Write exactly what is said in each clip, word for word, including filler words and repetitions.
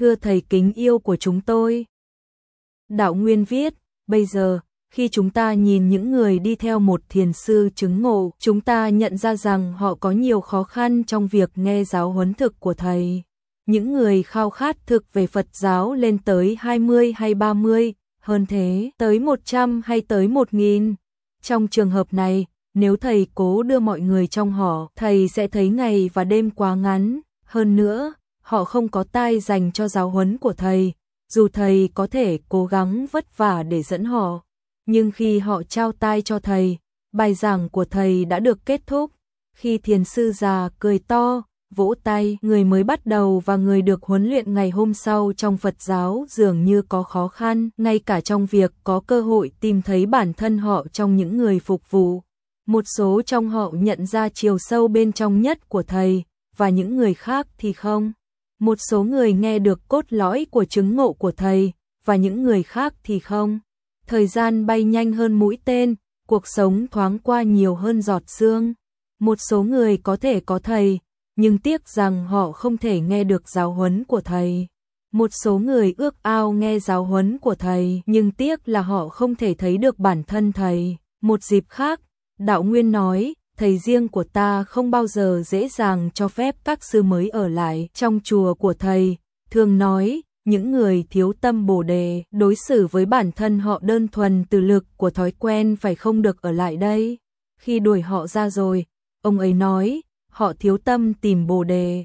thưa thầy kính yêu của chúng tôi. Đạo Nguyên viết, bây giờ, khi chúng ta nhìn những người đi theo một thiền sư chứng ngộ, chúng ta nhận ra rằng họ có nhiều khó khăn trong việc nghe giáo huấn thực của thầy. Những người khao khát thực về Phật giáo lên tới hai mươi hay ba mươi, hơn thế, tới một trăm hay tới một nghìn. Trong trường hợp này, nếu thầy cố đưa mọi người trong họ, thầy sẽ thấy ngày và đêm quá ngắn. Hơn nữa, họ không có tai dành cho giáo huấn của thầy, dù thầy có thể cố gắng vất vả để dẫn họ. Nhưng khi họ trao tai cho thầy, bài giảng của thầy đã được kết thúc. Khi thiền sư già cười to, vỗ tay, người mới bắt đầu và người được huấn luyện ngày hôm sau trong Phật giáo dường như có khó khăn, ngay cả trong việc có cơ hội tìm thấy bản thân họ trong những người phục vụ. Một số trong họ nhận ra chiều sâu bên trong nhất của thầy, và những người khác thì không. Một số người nghe được cốt lõi của chứng ngộ của thầy, và những người khác thì không. Thời gian bay nhanh hơn mũi tên, cuộc sống thoáng qua nhiều hơn giọt sương. Một số người có thể có thầy, nhưng tiếc rằng họ không thể nghe được giáo huấn của thầy. Một số người ước ao nghe giáo huấn của thầy, nhưng tiếc là họ không thể thấy được bản thân thầy. Một dịp khác, Đạo Nguyên nói, thầy riêng của ta không bao giờ dễ dàng cho phép các sư mới ở lại trong chùa của thầy, thường nói, những người thiếu tâm Bồ đề, đối xử với bản thân họ đơn thuần từ lực của thói quen phải không được ở lại đây. Khi đuổi họ ra rồi, ông ấy nói, họ thiếu tâm tìm Bồ đề.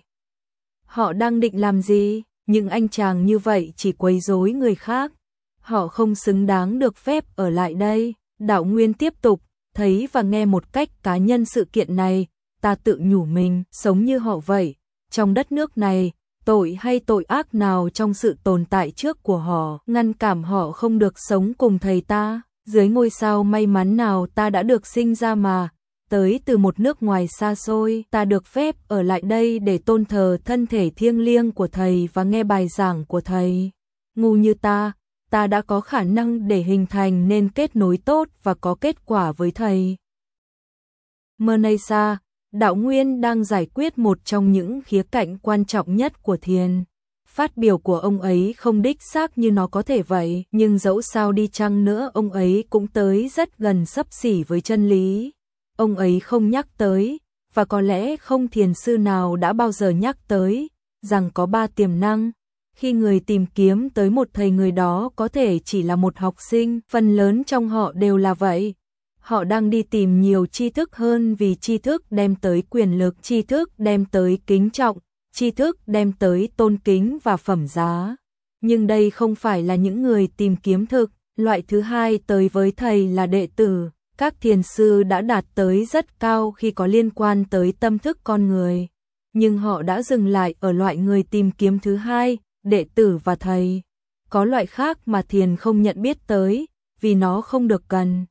Họ đang định làm gì? Những anh chàng như vậy chỉ quấy rối người khác. Họ không xứng đáng được phép ở lại đây. Đạo Nguyên tiếp tục, thấy và nghe một cách cá nhân sự kiện này, ta tự nhủ mình, sống như họ vậy. Trong đất nước này, tội hay tội ác nào trong sự tồn tại trước của họ, ngăn cản họ không được sống cùng thầy ta. Dưới ngôi sao may mắn nào ta đã được sinh ra mà, tới từ một nước ngoài xa xôi, ta được phép ở lại đây để tôn thờ thân thể thiêng liêng của thầy và nghe bài giảng của thầy. Ngu như ta, ta đã có khả năng để hình thành nên kết nối tốt và có kết quả với thầy. Mernaysa, Đạo Nguyên đang giải quyết một trong những khía cạnh quan trọng nhất của thiền. Phát biểu của ông ấy không đích xác như nó có thể vậy, nhưng dẫu sao đi chăng nữa ông ấy cũng tới rất gần xấp xỉ với chân lý. Ông ấy không nhắc tới, và có lẽ không thiền sư nào đã bao giờ nhắc tới, rằng có ba tiềm năng. Khi người tìm kiếm tới một thầy, người đó có thể chỉ là một học sinh, phần lớn trong họ đều là vậy. Họ đang đi tìm nhiều tri thức hơn vì tri thức đem tới quyền lực, tri thức đem tới kính trọng, tri thức đem tới tôn kính và phẩm giá. Nhưng đây không phải là những người tìm kiếm thực. Loại thứ hai tới với thầy là đệ tử. Các thiền sư đã đạt tới rất cao khi có liên quan tới tâm thức con người. Nhưng họ đã dừng lại ở loại người tìm kiếm thứ hai, đệ tử và thầy. Có loại khác mà thiền không nhận biết tới, vì nó không được cần.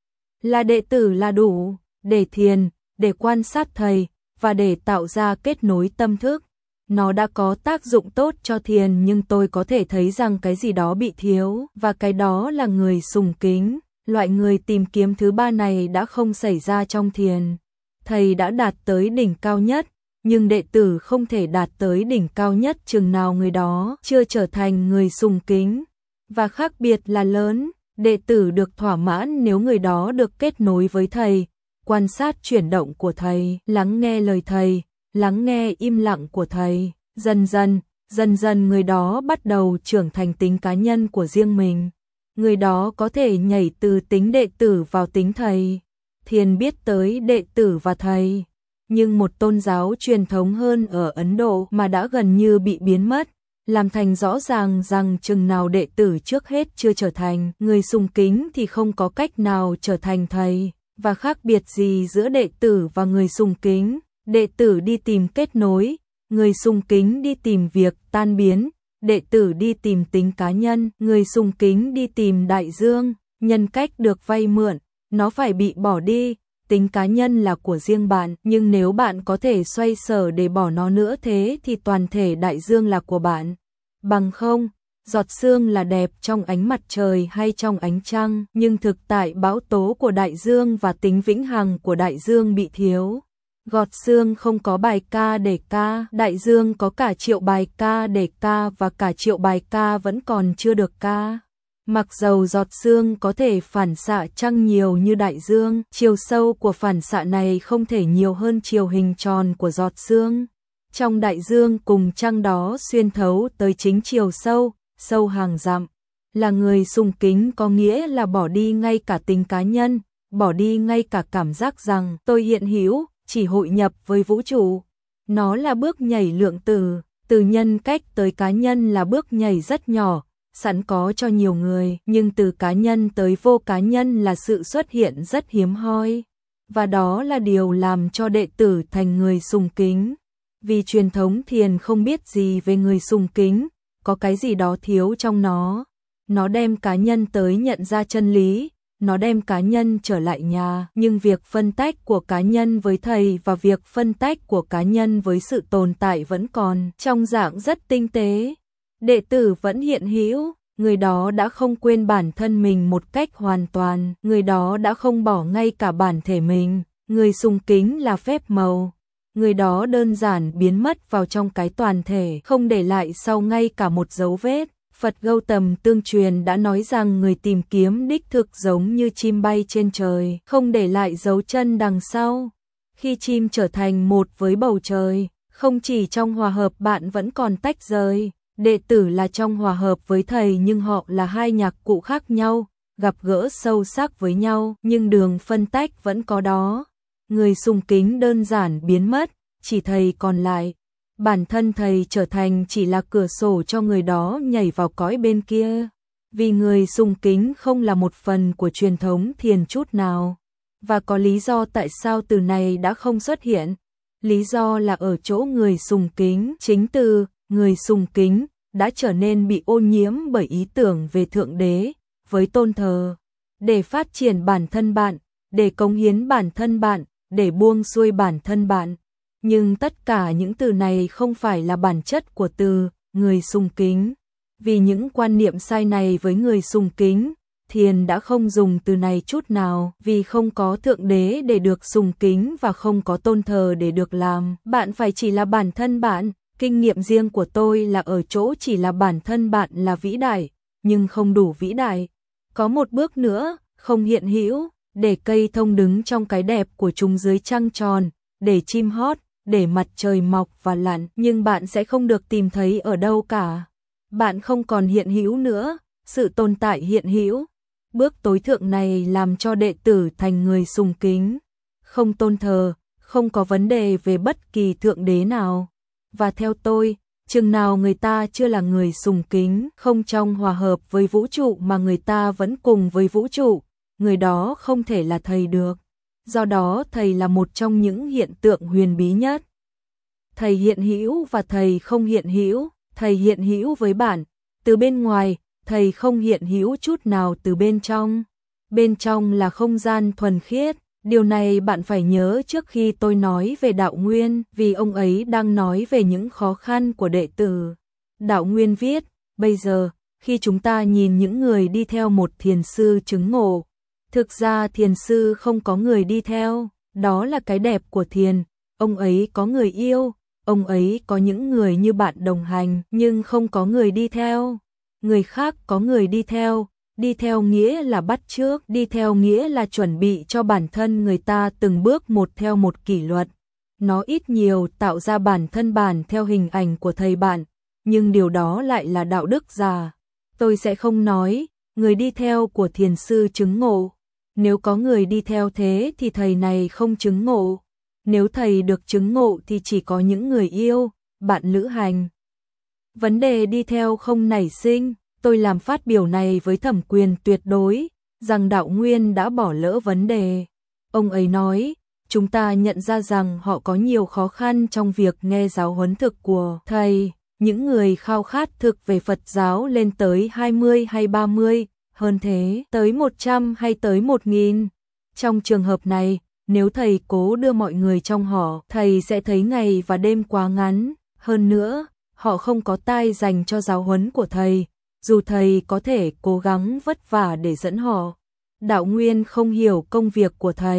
Là đệ tử là đủ, để thiền, để quan sát thầy, và để tạo ra kết nối tâm thức. Nó đã có tác dụng tốt cho thiền, nhưng tôi có thể thấy rằng cái gì đó bị thiếu, và cái đó là người sùng kính. Loại người tìm kiếm thứ ba này đã không xảy ra trong thiền. Thầy đã đạt tới đỉnh cao nhất, nhưng đệ tử không thể đạt tới đỉnh cao nhất chừng nào người đó chưa trở thành người sùng kính. Và khác biệt là lớn, đệ tử được thỏa mãn nếu người đó được kết nối với thầy, quan sát chuyển động của thầy, lắng nghe lời thầy, lắng nghe im lặng của thầy. Dần dần, dần dần người đó bắt đầu trưởng thành tính cá nhân của riêng mình. Người đó có thể nhảy từ tính đệ tử vào tính thầy. Thiền biết tới đệ tử và thầy, nhưng một tôn giáo truyền thống hơn ở Ấn Độ mà đã gần như bị biến mất, làm thành rõ ràng rằng chừng nào đệ tử trước hết chưa trở thành người sùng kính thì không có cách nào trở thành thầy. Và khác biệt gì giữa đệ tử và người sùng kính? Đệ tử đi tìm kết nối, người sùng kính đi tìm việc tan biến. Đệ tử đi tìm tính cá nhân, người sùng kính đi tìm đại dương. Nhân cách được vay mượn, nó phải bị bỏ đi. Tính cá nhân là của riêng bạn, nhưng nếu bạn có thể xoay sở để bỏ nó nữa thế thì toàn thể đại dương là của bạn. Bằng không, giọt sương là đẹp trong ánh mặt trời hay trong ánh trăng, nhưng thực tại bão tố của đại dương và tính vĩnh hằng của đại dương bị thiếu. Gọt Xương không có bài ca để ca, đại dương có cả triệu bài ca để ca và cả triệu bài ca vẫn còn chưa được ca. Mặc dầu giọt sương có thể phản xạ trăng nhiều như đại dương, chiều sâu của phản xạ này không thể nhiều hơn chiều hình tròn của giọt sương. Trong đại dương cùng trăng đó xuyên thấu tới chính chiều sâu, sâu hàng dặm. Là người sùng kính có nghĩa là bỏ đi ngay cả tính cá nhân, bỏ đi ngay cả cảm giác rằng tôi hiện hữu, chỉ hội nhập với vũ trụ. Nó là bước nhảy lượng tử, từ nhân cách tới cá nhân là bước nhảy rất nhỏ, sẵn có cho nhiều người, nhưng từ cá nhân tới vô cá nhân là sự xuất hiện rất hiếm hoi. Và đó là điều làm cho đệ tử thành người sùng kính. Vì truyền thống thiền không biết gì về người sùng kính, có cái gì đó thiếu trong nó. Nó đem cá nhân tới nhận ra chân lý, nó đem cá nhân trở lại nhà, nhưng việc phân tách của cá nhân với thầy và việc phân tách của cá nhân với sự tồn tại vẫn còn trong dạng rất tinh tế. Đệ tử vẫn hiện hữu, người đó đã không quên bản thân mình một cách hoàn toàn, người đó đã không bỏ ngay cả bản thể mình, người sùng kính là phép màu. Người đó đơn giản biến mất vào trong cái toàn thể, không để lại sau ngay cả một dấu vết. Phật Gautam tương truyền đã nói rằng người tìm kiếm đích thực giống như chim bay trên trời, không để lại dấu chân đằng sau. Khi chim trở thành một với bầu trời, không chỉ trong hòa hợp bạn vẫn còn tách rời. Đệ tử là trong hòa hợp với thầy nhưng họ là hai nhạc cụ khác nhau, gặp gỡ sâu sắc với nhau, nhưng đường phân tách vẫn có đó. Người sùng kính đơn giản biến mất, chỉ thầy còn lại. Bản thân thầy trở thành chỉ là cửa sổ cho người đó nhảy vào cõi bên kia. Vì người sùng kính không là một phần của truyền thống thiền chút nào. Và có lý do tại sao từ này đã không xuất hiện. Lý do là ở chỗ người sùng kính, chính từ người sùng kính đã trở nên bị ô nhiễm bởi ý tưởng về Thượng Đế, với tôn thờ. Để phát triển bản thân bạn, để cống hiến bản thân bạn, để buông xuôi bản thân bạn. Nhưng tất cả những từ này không phải là bản chất của từ người sùng kính. Vì những quan niệm sai này với người sùng kính, thiền đã không dùng từ này chút nào, vì không có Thượng Đế để được sùng kính và không có tôn thờ để được làm. Bạn phải chỉ là bản thân bạn. Kinh nghiệm riêng của tôi là ở chỗ chỉ là bản thân bạn là vĩ đại, nhưng không đủ vĩ đại. Có một bước nữa, không hiện hữu, để cây thông đứng trong cái đẹp của chúng dưới trăng tròn, để chim hót, để mặt trời mọc và lặn, nhưng bạn sẽ không được tìm thấy ở đâu cả. Bạn không còn hiện hữu nữa, sự tồn tại hiện hữu. Bước tối thượng này làm cho đệ tử thành người sùng kính, không tôn thờ, không có vấn đề về bất kỳ Thượng Đế nào. Và theo tôi, chừng nào người ta chưa là người sùng kính, không trong hòa hợp với vũ trụ mà người ta vẫn cùng với vũ trụ, người đó không thể là thầy được. Do đó thầy là một trong những hiện tượng huyền bí nhất. Thầy hiện hữu và thầy không hiện hữu, thầy hiện hữu với bạn, từ bên ngoài, thầy không hiện hữu chút nào từ bên trong. Bên trong là không gian thuần khiết. Điều này bạn phải nhớ trước khi tôi nói về Đạo Nguyên, vì ông ấy đang nói về những khó khăn của đệ tử. Đạo Nguyên viết, bây giờ, khi chúng ta nhìn những người đi theo một thiền sư chứng ngộ, thực ra thiền sư không có người đi theo, đó là cái đẹp của thiền. Ông ấy có người yêu, ông ấy có những người như bạn đồng hành, nhưng không có người đi theo. Người khác có người đi theo. Đi theo nghĩa là bắt chước, đi theo nghĩa là chuẩn bị cho bản thân người ta từng bước một theo một kỷ luật. Nó ít nhiều tạo ra bản thân bạn theo hình ảnh của thầy bạn, nhưng điều đó lại là đạo đức giả. Tôi sẽ không nói, người đi theo của thiền sư chứng ngộ. Nếu có người đi theo thế thì thầy này không chứng ngộ. Nếu thầy được chứng ngộ thì chỉ có những người yêu, bạn lữ hành. Vấn đề đi theo không nảy sinh. Tôi làm phát biểu này với thẩm quyền tuyệt đối, rằng Đạo Nguyên đã bỏ lỡ vấn đề. Ông ấy nói, chúng ta nhận ra rằng họ có nhiều khó khăn trong việc nghe giáo huấn thực của thầy. Những người khao khát thực về Phật giáo lên tới hai mươi hay ba mươi, hơn thế, tới một trăm hay tới một nghìn. Trong trường hợp này, nếu thầy cố đưa mọi người trong họ, thầy sẽ thấy ngày và đêm quá ngắn. Hơn nữa, họ không có tai dành cho giáo huấn của thầy. Dù thầy có thể cố gắng vất vả để dẫn họ, Đạo Nguyên không hiểu công việc của thầy,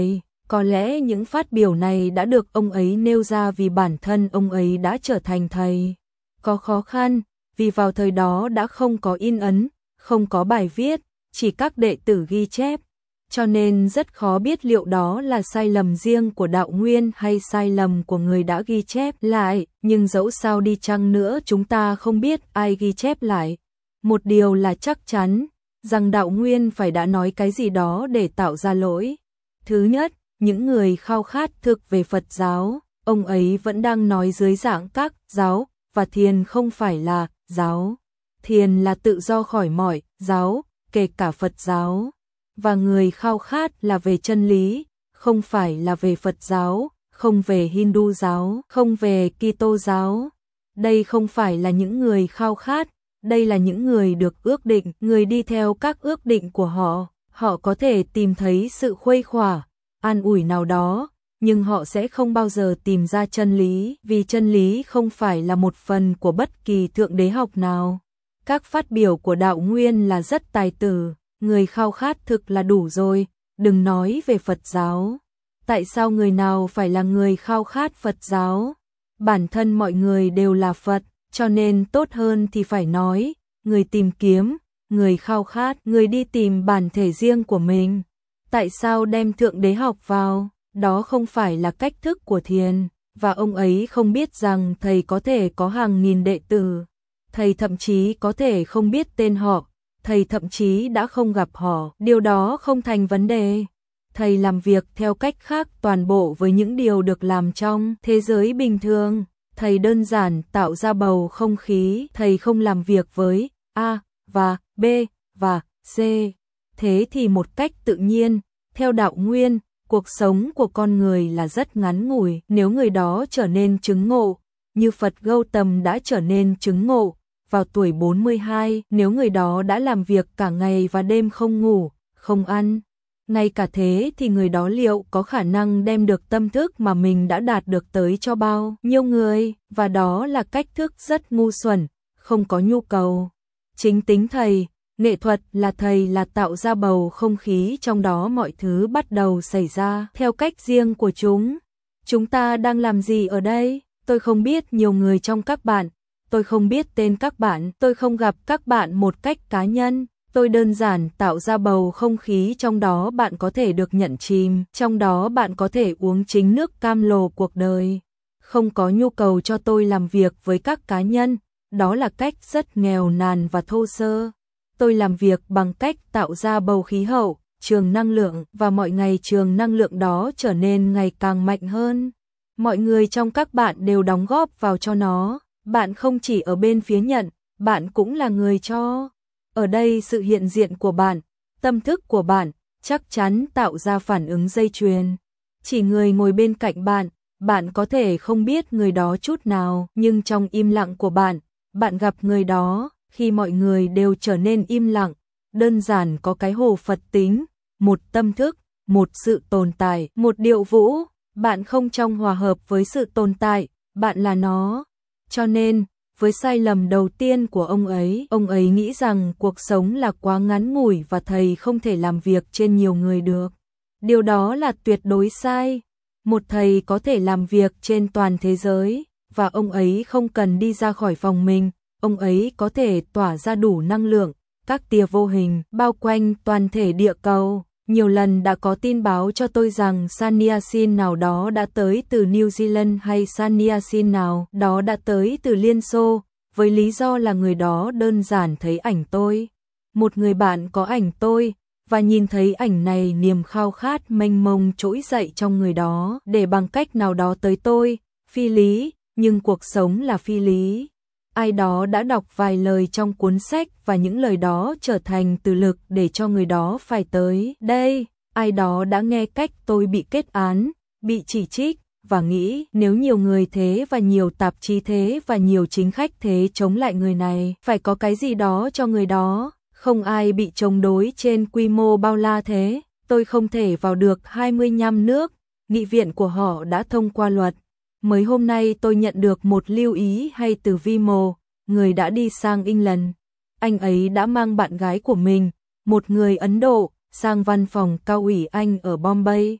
Có lẽ những phát biểu này đã được ông ấy nêu ra vì bản thân ông ấy đã trở thành thầy có khó khăn, vì vào thời đó đã không có in ấn, không có bài viết, chỉ các đệ tử ghi chép, cho nên rất khó biết liệu đó là sai lầm riêng của đạo nguyên hay sai lầm của người đã ghi chép lại, nhưng dẫu sao đi chăng nữa chúng ta không biết ai ghi chép lại. Một điều là chắc chắn, rằng đạo nguyên phải đã nói cái gì đó để tạo ra lỗi. Thứ nhất, những người khao khát thực về Phật giáo, ông ấy vẫn đang nói dưới dạng các giáo, và thiền không phải là giáo. Thiền là tự do khỏi mọi giáo, kể cả Phật giáo. Và người khao khát là về chân lý, không phải là về Phật giáo, không về Hindu giáo, không về Kitô giáo. Đây không phải là những người khao khát, đây là những người được ước định, người đi theo các ước định của họ. Họ có thể tìm thấy sự khuây khỏa, an ủi nào đó, nhưng họ sẽ không bao giờ tìm ra chân lý, vì chân lý không phải là một phần của bất kỳ thượng đế học nào. Các phát biểu của đạo nguyên là rất tài tử, người khao khát thực là đủ rồi, đừng nói về Phật giáo. Tại sao người nào phải là người khao khát Phật giáo? Bản thân mọi người đều là Phật, cho nên tốt hơn thì phải nói, người tìm kiếm, người khao khát, người đi tìm bản thể riêng của mình. Tại sao đem thượng đế học vào? Đó không phải là cách thức của thiền, và ông ấy không biết rằng thầy có thể có hàng nghìn đệ tử. Thầy thậm chí có thể không biết tên họ, thầy thậm chí đã không gặp họ, điều đó không thành vấn đề. Thầy làm việc theo cách khác toàn bộ với những điều được làm trong thế giới bình thường. Thầy đơn giản tạo ra bầu không khí, thầy không làm việc với A và B và C. Thế thì một cách tự nhiên, theo đạo nguyên, cuộc sống của con người là rất ngắn ngủi, nếu người đó trở nên chứng ngộ, như Phật Gautam đã trở nên chứng ngộ vào tuổi bốn mươi hai, nếu người đó đã làm việc cả ngày và đêm không ngủ, không ăn, ngay cả thế thì người đó liệu có khả năng đem được tâm thức mà mình đã đạt được tới cho bao nhiêu người, và đó là cách thức rất ngu xuẩn, không có nhu cầu. Chính tính thầy, nghệ thuật là thầy là tạo ra bầu không khí trong đó mọi thứ bắt đầu xảy ra theo cách riêng của chúng. Chúng ta đang làm gì ở đây? Tôi không biết nhiều người trong các bạn, tôi không biết tên các bạn, tôi không gặp các bạn một cách cá nhân. Tôi đơn giản tạo ra bầu không khí trong đó bạn có thể được nhận chìm, trong đó bạn có thể uống chính nước cam lồ cuộc đời. Không có nhu cầu cho tôi làm việc với các cá nhân, đó là cách rất nghèo nàn và thô sơ. Tôi làm việc bằng cách tạo ra bầu khí hậu, trường năng lượng, và mọi ngày trường năng lượng đó trở nên ngày càng mạnh hơn. Mọi người trong các bạn đều đóng góp vào cho nó, bạn không chỉ ở bên phía nhận, bạn cũng là người cho. Ở đây sự hiện diện của bạn, tâm thức của bạn, chắc chắn tạo ra phản ứng dây chuyền. Chỉ người ngồi bên cạnh bạn, bạn có thể không biết người đó chút nào, nhưng trong im lặng của bạn, bạn gặp người đó, khi mọi người đều trở nên im lặng, đơn giản có cái hồ Phật tính, một tâm thức, một sự tồn tại, một điệu vũ, bạn không trong hòa hợp với sự tồn tại, bạn là nó. Cho nên, với sai lầm đầu tiên của ông ấy, ông ấy nghĩ rằng cuộc sống là quá ngắn ngủi và thầy không thể làm việc trên nhiều người được. Điều đó là tuyệt đối sai. Một thầy có thể làm việc trên toàn thế giới, và ông ấy không cần đi ra khỏi phòng mình, ông ấy có thể tỏa ra đủ năng lượng, các tia vô hình bao quanh toàn thể địa cầu. Nhiều lần đã có tin báo cho tôi rằng Sannyasin nào đó đã tới từ New Zealand hay Sannyasin nào đó đã tới từ Liên Xô, với lý do là người đó đơn giản thấy ảnh tôi. Một người bạn có ảnh tôi, và nhìn thấy ảnh này niềm khao khát mênh mông trỗi dậy trong người đó để bằng cách nào đó tới tôi, phi lý, nhưng cuộc sống là phi lý. Ai đó đã đọc vài lời trong cuốn sách và những lời đó trở thành từ lực để cho người đó phải tới đây. Ai đó đã nghe cách tôi bị kết án, bị chỉ trích, và nghĩ nếu nhiều người thế và nhiều tạp chí thế và nhiều chính khách thế chống lại người này, phải có cái gì đó cho người đó. Không ai bị chống đối trên quy mô bao la thế. Tôi không thể vào được hai mươi lăm nước, nghị viện của họ đã thông qua luật. Mới hôm nay tôi nhận được một lưu ý hay từ Vimo, người đã đi sang England. Anh ấy đã mang bạn gái của mình, một người Ấn Độ, sang văn phòng cao ủy Anh ở Bombay.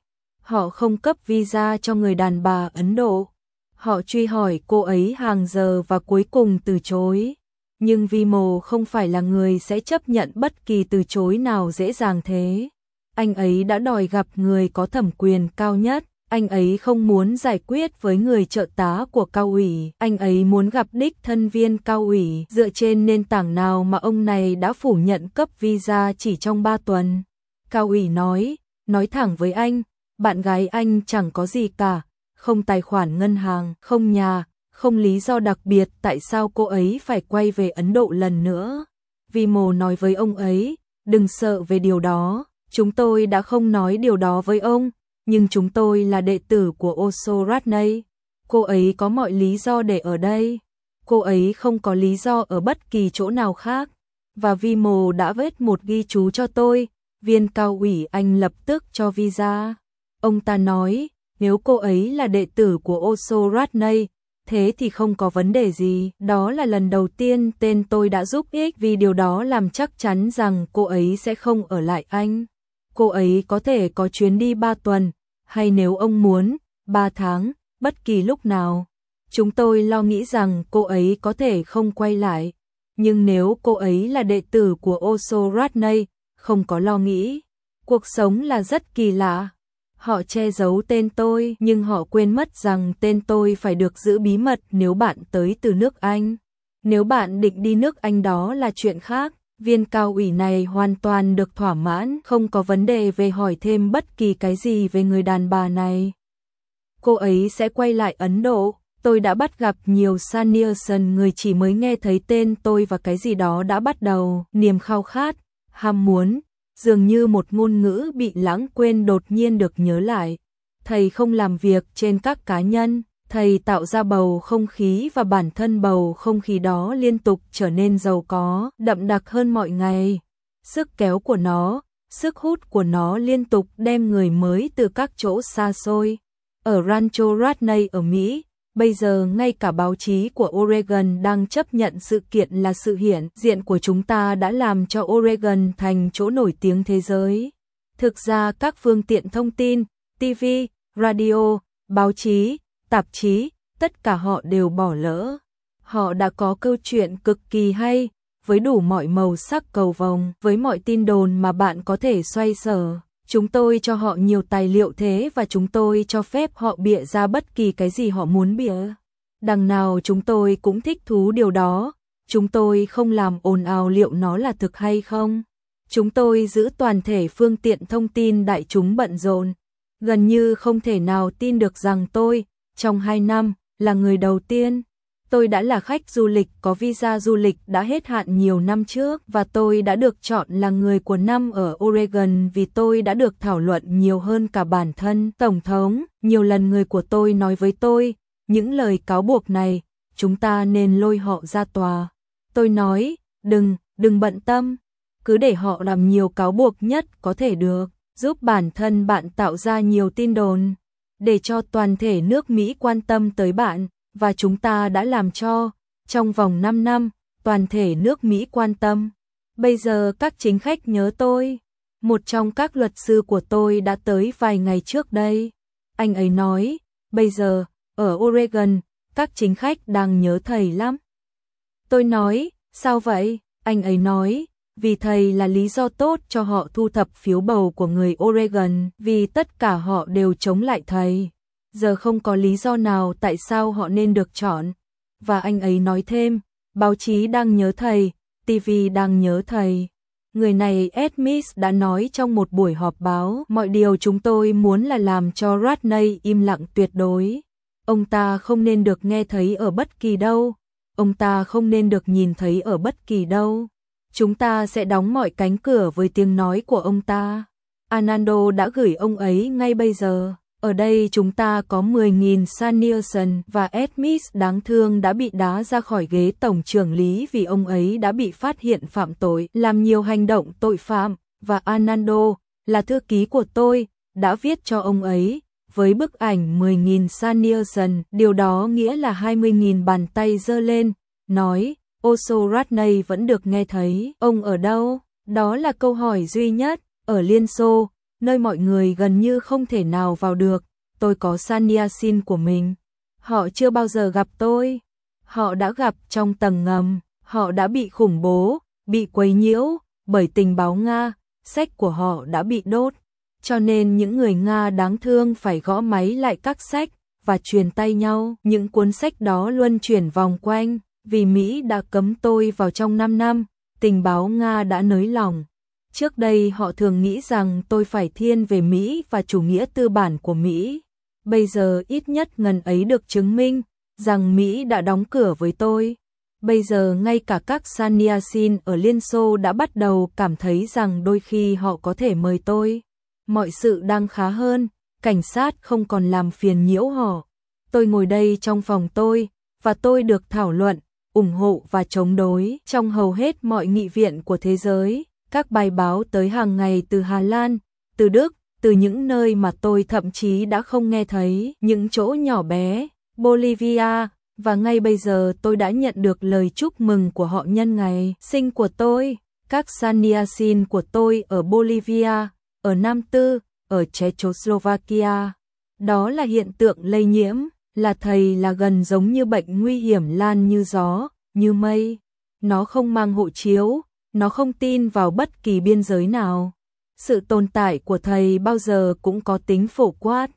Họ không cấp visa cho người đàn bà Ấn Độ. Họ truy hỏi cô ấy hàng giờ và cuối cùng từ chối. Nhưng Vimo không phải là người sẽ chấp nhận bất kỳ từ chối nào dễ dàng thế. Anh ấy đã đòi gặp người có thẩm quyền cao nhất. Anh ấy không muốn giải quyết với người trợ tá của cao ủy. Anh ấy muốn gặp đích thân viên cao ủy. Dựa trên nền tảng nào mà ông này đã phủ nhận cấp visa chỉ trong ba tuần. Cao ủy nói, nói thẳng với anh, bạn gái anh chẳng có gì cả. Không tài khoản ngân hàng, không nhà, không lý do đặc biệt tại sao cô ấy phải quay về Ấn Độ lần nữa. Vimo nói với ông ấy, đừng sợ về điều đó, chúng tôi đã không nói điều đó với ông, nhưng chúng tôi là đệ tử của Osho Ratney. Cô ấy có mọi lý do để ở đây. Cô ấy không có lý do ở bất kỳ chỗ nào khác. Và Vimo đã viết một ghi chú cho tôi, viên cao ủy anh lập tức cho visa. Ông ta nói, nếu cô ấy là đệ tử của Osho Ratney, thế thì không có vấn đề gì. Đó là lần đầu tiên tên tôi đã giúp ích vì điều đó làm chắc chắn rằng cô ấy sẽ không ở lại Anh. Cô ấy có thể có chuyến đi ba tuần, hay nếu ông muốn, ba tháng, bất kỳ lúc nào. Chúng tôi lo nghĩ rằng cô ấy có thể không quay lại. Nhưng nếu cô ấy là đệ tử của Osho Ratney, không có lo nghĩ. Cuộc sống là rất kỳ lạ. Họ che giấu tên tôi, nhưng họ quên mất rằng tên tôi phải được giữ bí mật nếu bạn tới từ nước Anh. Nếu bạn định đi nước Anh đó là chuyện khác. Viên cao ủy này hoàn toàn được thỏa mãn, không có vấn đề về hỏi thêm bất kỳ cái gì về người đàn bà này. Cô ấy sẽ quay lại Ấn Độ. Tôi đã bắt gặp nhiều Sanderson người chỉ mới nghe thấy tên tôi và cái gì đó đã bắt đầu, niềm khao khát, ham muốn. Dường như một ngôn ngữ bị lãng quên đột nhiên được nhớ lại. Thầy không làm việc trên các cá nhân, thầy tạo ra bầu không khí và bản thân bầu không khí đó liên tục trở nên giàu có, đậm đặc hơn mọi ngày. Sức kéo của nó, sức hút của nó liên tục đem người mới từ các chỗ xa xôi. Ở Rancho Ratney ở Mỹ, bây giờ ngay cả báo chí của Oregon đang chấp nhận sự kiện là sự hiện diện của chúng ta đã làm cho Oregon thành chỗ nổi tiếng thế giới. Thực ra các phương tiện thông tin, ti vi, radio, báo chí, tạp chí, tất cả họ đều bỏ lỡ. Họ đã có câu chuyện cực kỳ hay, với đủ mọi màu sắc cầu vồng, với mọi tin đồn mà bạn có thể xoay sở. Chúng tôi cho họ nhiều tài liệu thế và chúng tôi cho phép họ bịa ra bất kỳ cái gì họ muốn bịa. Đằng nào chúng tôi cũng thích thú điều đó. Chúng tôi không làm ồn ào liệu nó là thực hay không. Chúng tôi giữ toàn thể phương tiện thông tin đại chúng bận rộn. Gần như không thể nào tin được rằng tôi, trong hai năm, là người đầu tiên. Tôi đã là khách du lịch có visa du lịch đã hết hạn nhiều năm trước và tôi đã được chọn là người của năm ở Oregon vì tôi đã được thảo luận nhiều hơn cả bản thân Tổng thống. Nhiều lần người của tôi nói với tôi, những lời cáo buộc này, chúng ta nên lôi họ ra tòa. Tôi nói, đừng, đừng bận tâm, cứ để họ làm nhiều cáo buộc nhất có thể được, giúp bản thân bạn tạo ra nhiều tin đồn, để cho toàn thể nước Mỹ quan tâm tới bạn. Và chúng ta đã làm cho, trong vòng năm năm, toàn thể nước Mỹ quan tâm. Bây giờ các chính khách nhớ tôi. Một trong các luật sư của tôi đã tới vài ngày trước đây. Anh ấy nói, bây giờ, ở Oregon, các chính khách đang nhớ thầy lắm. Tôi nói, sao vậy? Anh ấy nói, vì thầy là lý do tốt cho họ thu thập phiếu bầu của người Oregon, vì tất cả họ đều chống lại thầy. Giờ không có lý do nào tại sao họ nên được chọn. Và anh ấy nói thêm, báo chí đang nhớ thầy, ti vi đang nhớ thầy. Người này Ed Smith đã nói trong một buổi họp báo, mọi điều chúng tôi muốn là làm cho Ratney im lặng tuyệt đối. Ông ta không nên được nghe thấy ở bất kỳ đâu. Ông ta không nên được nhìn thấy ở bất kỳ đâu. Chúng ta sẽ đóng mọi cánh cửa với tiếng nói của ông ta. Anando đã gửi ông ấy ngay bây giờ. Ở đây chúng ta có mười nghìn Sanderson và Ed Smith đáng thương đã bị đá ra khỏi ghế tổng trưởng lý vì ông ấy đã bị phát hiện phạm tội, làm nhiều hành động tội phạm, và Anando, là thư ký của tôi, đã viết cho ông ấy, với bức ảnh mười nghìn Sanderson, điều đó nghĩa là hai mươi nghìn bàn tay giơ lên, nói, Osho Ratney vẫn được nghe thấy, ông ở đâu? Đó là câu hỏi duy nhất, ở Liên Xô, nơi mọi người gần như không thể nào vào được. Tôi có Sannyasin của mình. Họ chưa bao giờ gặp tôi. Họ đã gặp trong tầng ngầm. Họ đã bị khủng bố, bị quấy nhiễu bởi tình báo Nga. Sách của họ đã bị đốt. Cho nên những người Nga đáng thương phải gõ máy lại các sách và truyền tay nhau. Những cuốn sách đó luân chuyển vòng quanh. Vì Mỹ đã cấm tôi vào trong năm năm, tình báo Nga đã nới lỏng. Trước đây họ thường nghĩ rằng tôi phải thiên về Mỹ và chủ nghĩa tư bản của Mỹ. Bây giờ ít nhất ngần ấy được chứng minh rằng Mỹ đã đóng cửa với tôi. Bây giờ ngay cả các Sannyasin ở Liên Xô đã bắt đầu cảm thấy rằng đôi khi họ có thể mời tôi. Mọi sự đang khá hơn, cảnh sát không còn làm phiền nhiễu họ. Tôi ngồi đây trong phòng tôi, và tôi được thảo luận, ủng hộ và chống đối trong hầu hết mọi nghị viện của thế giới. Các bài báo tới hàng ngày từ Hà Lan, từ Đức, từ những nơi mà tôi thậm chí đã không nghe thấy, những chỗ nhỏ bé, Bolivia, và ngay bây giờ tôi đã nhận được lời chúc mừng của họ nhân ngày sinh của tôi. Các Sannyasin của tôi ở Bolivia, ở Nam Tư, ở Czechoslovakia. Đó là hiện tượng lây nhiễm, là thầy là gần giống như bệnh nguy hiểm lan như gió, như mây. Nó không mang hộ chiếu, nó không tin vào bất kỳ biên giới nào. Sự tồn tại của thầy bao giờ cũng có tính phổ quát.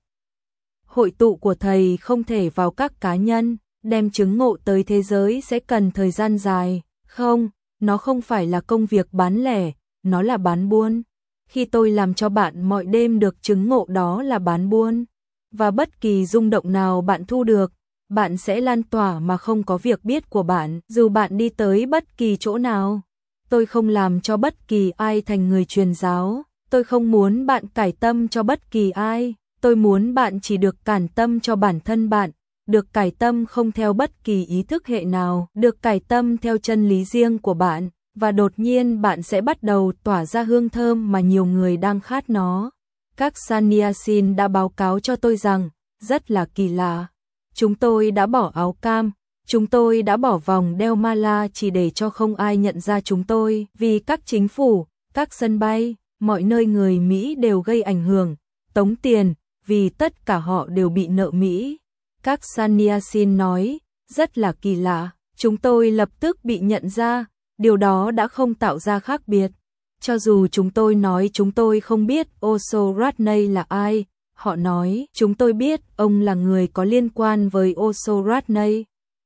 Hội tụ của thầy không thể vào các cá nhân, đem chứng ngộ tới thế giới sẽ cần thời gian dài. Không, nó không phải là công việc bán lẻ, nó là bán buôn. Khi tôi làm cho bạn mọi đêm được chứng ngộ đó là bán buôn. Và bất kỳ rung động nào bạn thu được, bạn sẽ lan tỏa mà không có việc biết của bạn, dù bạn đi tới bất kỳ chỗ nào. Tôi không làm cho bất kỳ ai thành người truyền giáo, tôi không muốn bạn cải tâm cho bất kỳ ai, tôi muốn bạn chỉ được cải tâm cho bản thân bạn, được cải tâm không theo bất kỳ ý thức hệ nào, được cải tâm theo chân lý riêng của bạn, và đột nhiên bạn sẽ bắt đầu tỏa ra hương thơm mà nhiều người đang khát nó. Các Sannyasin đã báo cáo cho tôi rằng, rất là kỳ lạ. Chúng tôi đã bỏ áo cam, chúng tôi đã bỏ vòng đeo mala chỉ để cho không ai nhận ra chúng tôi, vì các chính phủ, các sân bay, mọi nơi người Mỹ đều gây ảnh hưởng, tống tiền, vì tất cả họ đều bị nợ Mỹ. Các Sannyasin nói, rất là kỳ lạ, chúng tôi lập tức bị nhận ra, điều đó đã không tạo ra khác biệt. Cho dù chúng tôi nói chúng tôi không biết Osho Ratney là ai, họ nói chúng tôi biết ông là người có liên quan với Osho Ratney.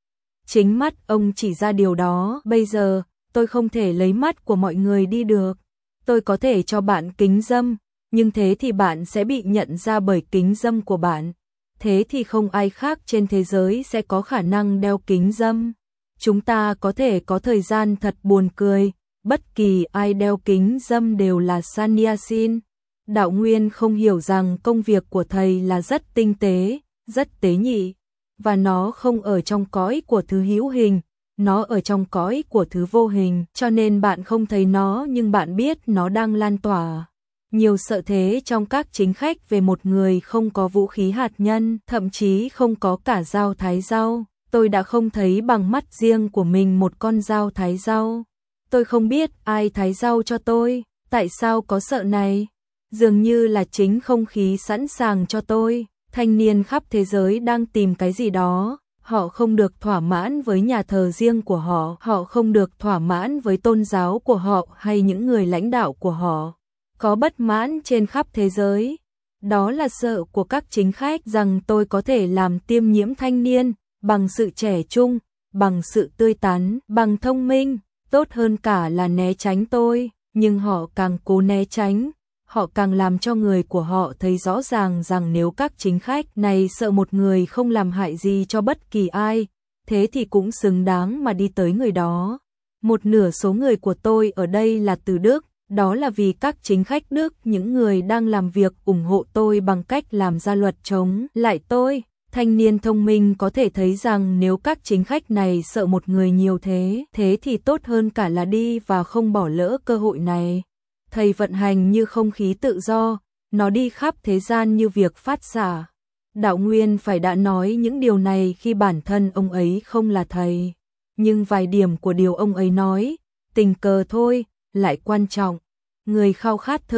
Chính mắt ông chỉ ra điều đó. Bây giờ, tôi không thể lấy mắt của mọi người đi được. Tôi có thể cho bạn kính dâm, nhưng thế thì bạn sẽ bị nhận ra bởi kính dâm của bạn. Thế thì không ai khác trên thế giới sẽ có khả năng đeo kính dâm. Chúng ta có thể có thời gian thật buồn cười. Bất kỳ ai đeo kính dâm đều là Sannyasin. Đạo Nguyên không hiểu rằng công việc của thầy là rất tinh tế, rất tế nhị, và nó không ở trong cõi của thứ hữu hình, nó ở trong cõi của thứ vô hình, cho nên bạn không thấy nó nhưng bạn biết nó đang lan tỏa. Nhiều sợ thế trong các chính khách về một người không có vũ khí hạt nhân, thậm chí không có cả dao thái rau. Tôi đã không thấy bằng mắt riêng của mình một con dao thái rau. Tôi không biết ai thái rau cho tôi, tại sao có sợ này? Dường như là chính không khí sẵn sàng cho tôi. Thanh niên khắp thế giới đang tìm cái gì đó, họ không được thỏa mãn với nhà thờ riêng của họ, họ không được thỏa mãn với tôn giáo của họ hay những người lãnh đạo của họ. Có bất mãn trên khắp thế giới. Đó là sợ của các chính khách rằng tôi có thể làm tiêm nhiễm thanh niên bằng sự trẻ trung, bằng sự tươi tắn, bằng thông minh, tốt hơn cả là né tránh tôi, nhưng họ càng cố né tránh. Họ càng làm cho người của họ thấy rõ ràng rằng nếu các chính khách này sợ một người không làm hại gì cho bất kỳ ai, thế thì cũng xứng đáng mà đi tới người đó. Một nửa số người của tôi ở đây là từ Đức, đó là vì các chính khách Đức, những người đang làm việc ủng hộ tôi bằng cách làm ra luật chống lại tôi. Thanh niên thông minh có thể thấy rằng nếu các chính khách này sợ một người nhiều thế, thế thì tốt hơn cả là đi và không bỏ lỡ cơ hội này. Thầy vận hành như không khí tự do, nó đi khắp thế gian như việc phát xạ. Đạo Nguyên phải đã nói những điều này khi bản thân ông ấy không là thầy. Nhưng vài điểm của điều ông ấy nói, tình cờ thôi, lại quan trọng. Người khao khát thực,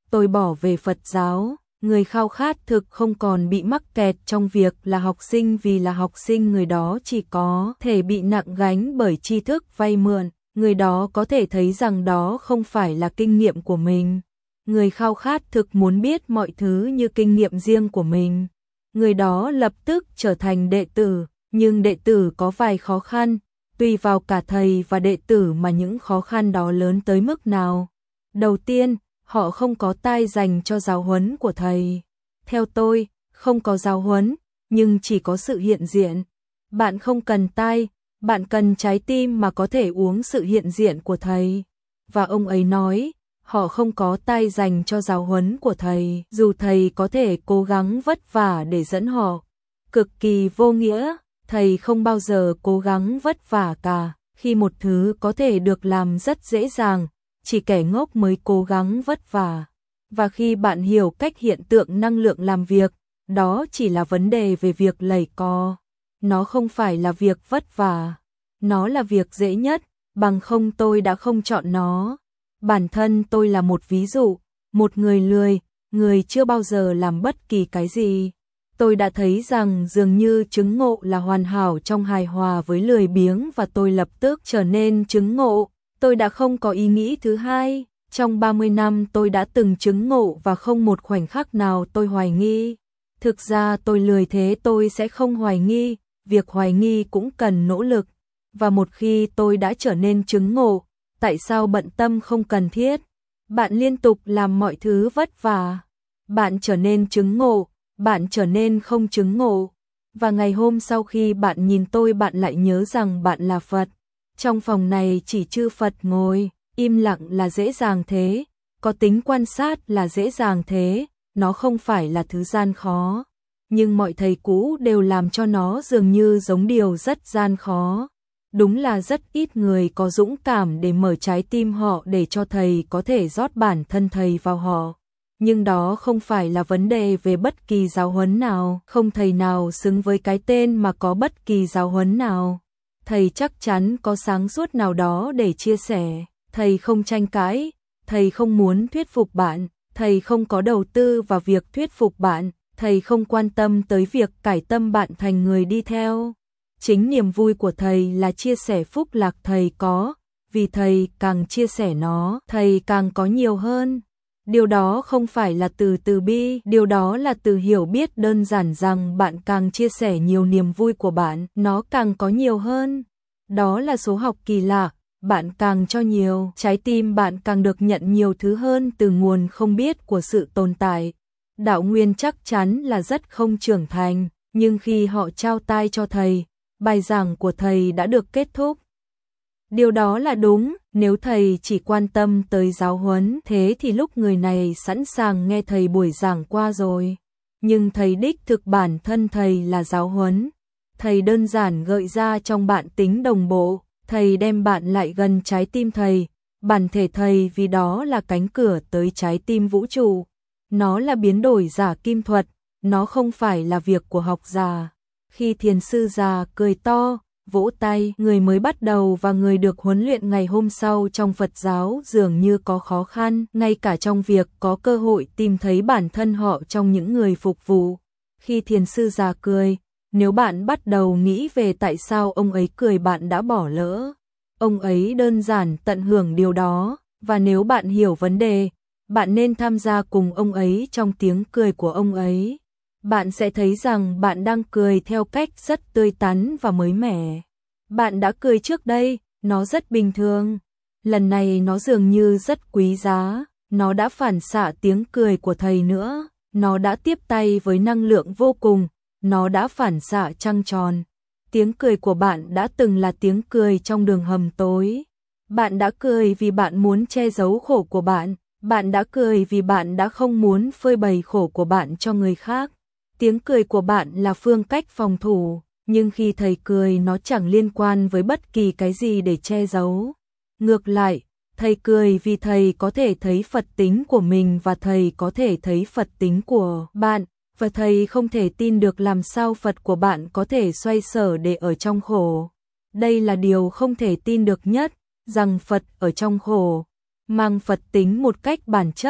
tôi bỏ về Phật giáo. Người khao khát thực không còn bị mắc kẹt trong việc là học sinh vì là học sinh, người đó chỉ có thể bị nặng gánh bởi tri thức vay mượn, người đó có thể thấy rằng đó không phải là kinh nghiệm của mình. Người khao khát thực muốn biết mọi thứ như kinh nghiệm riêng của mình. Người đó lập tức trở thành đệ tử, nhưng đệ tử có vài khó khăn, tùy vào cả thầy và đệ tử mà những khó khăn đó lớn tới mức nào. Đầu tiên, họ không có tai dành cho giáo huấn của thầy. Theo tôi, không có giáo huấn, nhưng chỉ có sự hiện diện. Bạn không cần tai, bạn cần trái tim mà có thể uống sự hiện diện của thầy. Và ông ấy nói, họ không có tai dành cho giáo huấn của thầy, dù thầy có thể cố gắng vất vả để dẫn họ. Cực kỳ vô nghĩa, thầy không bao giờ cố gắng vất vả cả, khi một thứ có thể được làm rất dễ dàng, chỉ kẻ ngốc mới cố gắng vất vả. Và khi bạn hiểu cách hiện tượng năng lượng làm việc, đó chỉ là vấn đề về việc lầy co. Nó không phải là việc vất vả, nó là việc dễ nhất, bằng không tôi đã không chọn nó. Bản thân tôi là một ví dụ, một người lười, người chưa bao giờ làm bất kỳ cái gì. Tôi đã thấy rằng dường như chứng ngộ là hoàn hảo trong hài hòa với lười biếng và tôi lập tức trở nên chứng ngộ. Tôi đã không có ý nghĩ thứ hai. Trong ba mươi năm tôi đã từng chứng ngộ và không một khoảnh khắc nào tôi hoài nghi. Thực ra tôi lười thế tôi sẽ không hoài nghi, việc hoài nghi cũng cần nỗ lực. Và một khi tôi đã trở nên chứng ngộ, tại sao bận tâm không cần thiết? Bạn liên tục làm mọi thứ vất vả. Bạn trở nên chứng ngộ, bạn trở nên không chứng ngộ. Và ngày hôm sau khi bạn nhìn tôi bạn lại nhớ rằng bạn là Phật. Trong phòng này chỉ chư Phật ngồi, im lặng là dễ dàng thế, có tính quan sát là dễ dàng thế, nó không phải là thứ gian khó. Nhưng mọi thầy cũ đều làm cho nó dường như giống điều rất gian khó. Đúng là rất ít người có dũng cảm để mở trái tim họ để cho thầy có thể rót bản thân thầy vào họ. Nhưng đó không phải là vấn đề về bất kỳ giáo huấn nào, không thầy nào xứng với cái tên mà có bất kỳ giáo huấn nào. Thầy chắc chắn có sáng suốt nào đó để chia sẻ, thầy không tranh cãi, thầy không muốn thuyết phục bạn, thầy không có đầu tư vào việc thuyết phục bạn, thầy không quan tâm tới việc cải tâm bạn thành người đi theo. Chính niềm vui của thầy là chia sẻ phúc lạc thầy có, vì thầy càng chia sẻ nó, thầy càng có nhiều hơn. Điều đó không phải là từ từ bi, điều đó là từ hiểu biết đơn giản rằng bạn càng chia sẻ nhiều niềm vui của bạn, nó càng có nhiều hơn. Đó là số học kỳ lạ, bạn càng cho nhiều, trái tim bạn càng được nhận nhiều thứ hơn từ nguồn không biết của sự tồn tại. Đạo nguyên chắc chắn là rất không trưởng thành, nhưng khi họ trao tai cho thầy, bài giảng của thầy đã được kết thúc. Điều đó là đúng, nếu thầy chỉ quan tâm tới giáo huấn, thế thì lúc người này sẵn sàng nghe thầy buổi giảng qua rồi. Nhưng thầy đích thực bản thân thầy là giáo huấn. Thầy đơn giản gợi ra trong bạn tính đồng bộ, thầy đem bạn lại gần trái tim thầy, bản thể thầy vì đó là cánh cửa tới trái tim vũ trụ. Nó là biến đổi giả kim thuật, nó không phải là việc của học già. Khi thiền sư già cười to, vỗ tay, người mới bắt đầu và người được huấn luyện ngày hôm sau trong Phật giáo dường như có khó khăn, ngay cả trong việc có cơ hội tìm thấy bản thân họ trong những người phục vụ. Khi thiền sư già cười, nếu bạn bắt đầu nghĩ về tại sao ông ấy cười bạn đã bỏ lỡ. Ông ấy đơn giản tận hưởng điều đó, và nếu bạn hiểu vấn đề, bạn nên tham gia cùng ông ấy trong tiếng cười của ông ấy. Bạn sẽ thấy rằng bạn đang cười theo cách rất tươi tắn và mới mẻ. Bạn đã cười trước đây, nó rất bình thường. Lần này nó dường như rất quý giá, nó đã phản xạ tiếng cười của thầy nữa, nó đã tiếp tay với năng lượng vô cùng, nó đã phản xạ trăng tròn. Tiếng cười của bạn đã từng là tiếng cười trong đường hầm tối. Bạn đã cười vì bạn muốn che giấu khổ của bạn, bạn đã cười vì bạn đã không muốn phơi bày khổ của bạn cho người khác. Tiếng cười của bạn là phương cách phòng thủ, nhưng khi thầy cười nó chẳng liên quan với bất kỳ cái gì để che giấu. Ngược lại, thầy cười vì thầy có thể thấy Phật tính của mình và thầy có thể thấy Phật tính của bạn, và thầy không thể tin được làm sao Phật của bạn có thể xoay sở để ở trong khổ. Đây là điều không thể tin được nhất, rằng Phật ở trong khổ, mang Phật tính một cách bản chất,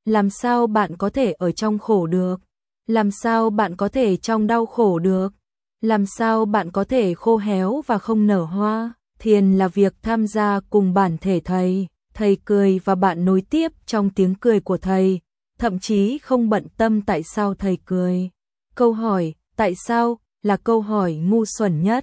Làm sao bạn có thể ở trong khổ được? Làm sao bạn có thể trong đau khổ được? Làm sao bạn có thể khô héo và không nở hoa? Thiền là việc tham gia cùng bản thể thầy, thầy cười và bạn nối tiếp trong tiếng cười của thầy, thậm chí không bận tâm tại sao thầy cười. Câu hỏi, tại sao, là câu hỏi ngu xuẩn nhất.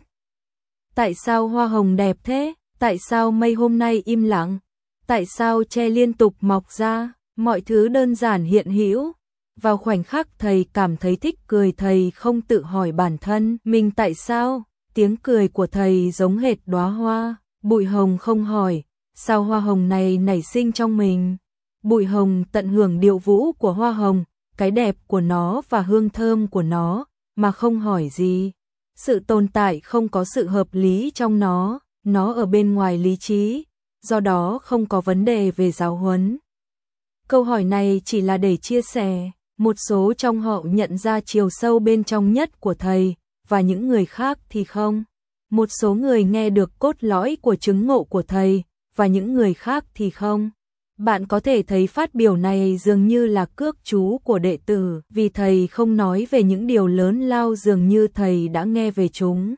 Tại sao hoa hồng đẹp thế? Tại sao mây hôm nay im lặng? Tại sao tre liên tục mọc ra? Mọi thứ đơn giản hiện hữu. Vào khoảnh khắc thầy cảm thấy thích cười, thầy không tự hỏi bản thân mình tại sao. Tiếng cười của thầy giống hệt đóa hoa. Bụi hồng không hỏi, sao hoa hồng này nảy sinh trong mình? Bụi hồng tận hưởng điệu vũ của hoa hồng, cái đẹp của nó và hương thơm của nó, mà không hỏi gì. Sự tồn tại không có sự hợp lý trong nó, nó ở bên ngoài lý trí, do đó không có vấn đề về giáo huấn. Câu hỏi này chỉ là để chia sẻ, một số trong họ nhận ra chiều sâu bên trong nhất của thầy, và những người khác thì không. Một số người nghe được cốt lõi của chứng ngộ của thầy, và những người khác thì không. Bạn có thể thấy phát biểu này dường như là cước chú của đệ tử, vì thầy không nói về những điều lớn lao, dường như thầy đã nghe về chúng.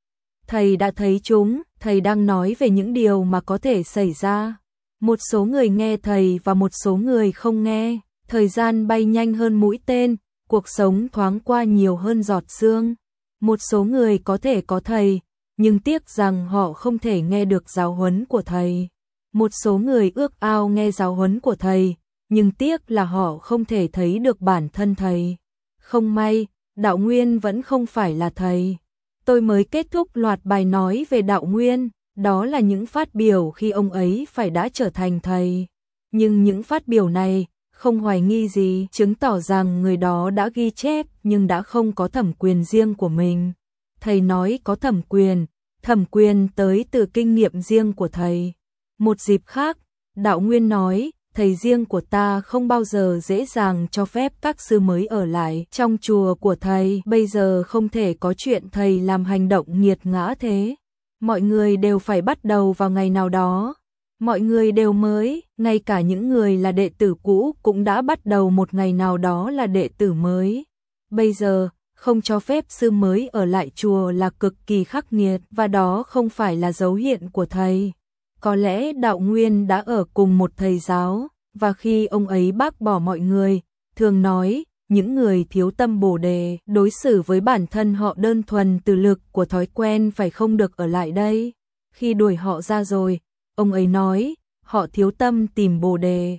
Thầy đã thấy chúng, thầy đang nói về những điều mà có thể xảy ra. Một số người nghe thầy và một số người không nghe. Thời gian bay nhanh hơn mũi tên, cuộc sống thoáng qua nhiều hơn giọt sương. Một số người có thể có thầy, nhưng tiếc rằng họ không thể nghe được giáo huấn của thầy. Một số người ước ao nghe giáo huấn của thầy, nhưng tiếc là họ không thể thấy được bản thân thầy. Không may, Đạo Nguyên vẫn không phải là thầy. Tôi mới kết thúc loạt bài nói về Đạo Nguyên, đó là những phát biểu khi ông ấy phải đã trở thành thầy. Nhưng những phát biểu này không hoài nghi gì, chứng tỏ rằng người đó đã ghi chép nhưng đã không có thẩm quyền riêng của mình. Thầy nói có thẩm quyền, thẩm quyền tới từ kinh nghiệm riêng của thầy. Một dịp khác, Đạo Nguyên nói, thầy riêng của ta không bao giờ dễ dàng cho phép các sư mới ở lại trong chùa của thầy. Bây giờ không thể có chuyện thầy làm hành động nghiệt ngã thế. Mọi người đều phải bắt đầu vào ngày nào đó. Mọi người đều mới, ngay cả những người là đệ tử cũ cũng đã bắt đầu một ngày nào đó là đệ tử mới. Bây giờ, không cho phép sư mới ở lại chùa là cực kỳ khắc nghiệt, và đó không phải là dấu hiện của thầy. Có lẽ Đạo Nguyên đã ở cùng một thầy giáo, và khi ông ấy bác bỏ mọi người, thường nói, những người thiếu tâm Bồ đề, đối xử với bản thân họ đơn thuần từ lực của thói quen phải không được ở lại đây. Khi đuổi họ ra rồi, ông ấy nói, họ thiếu tâm tìm Bồ đề.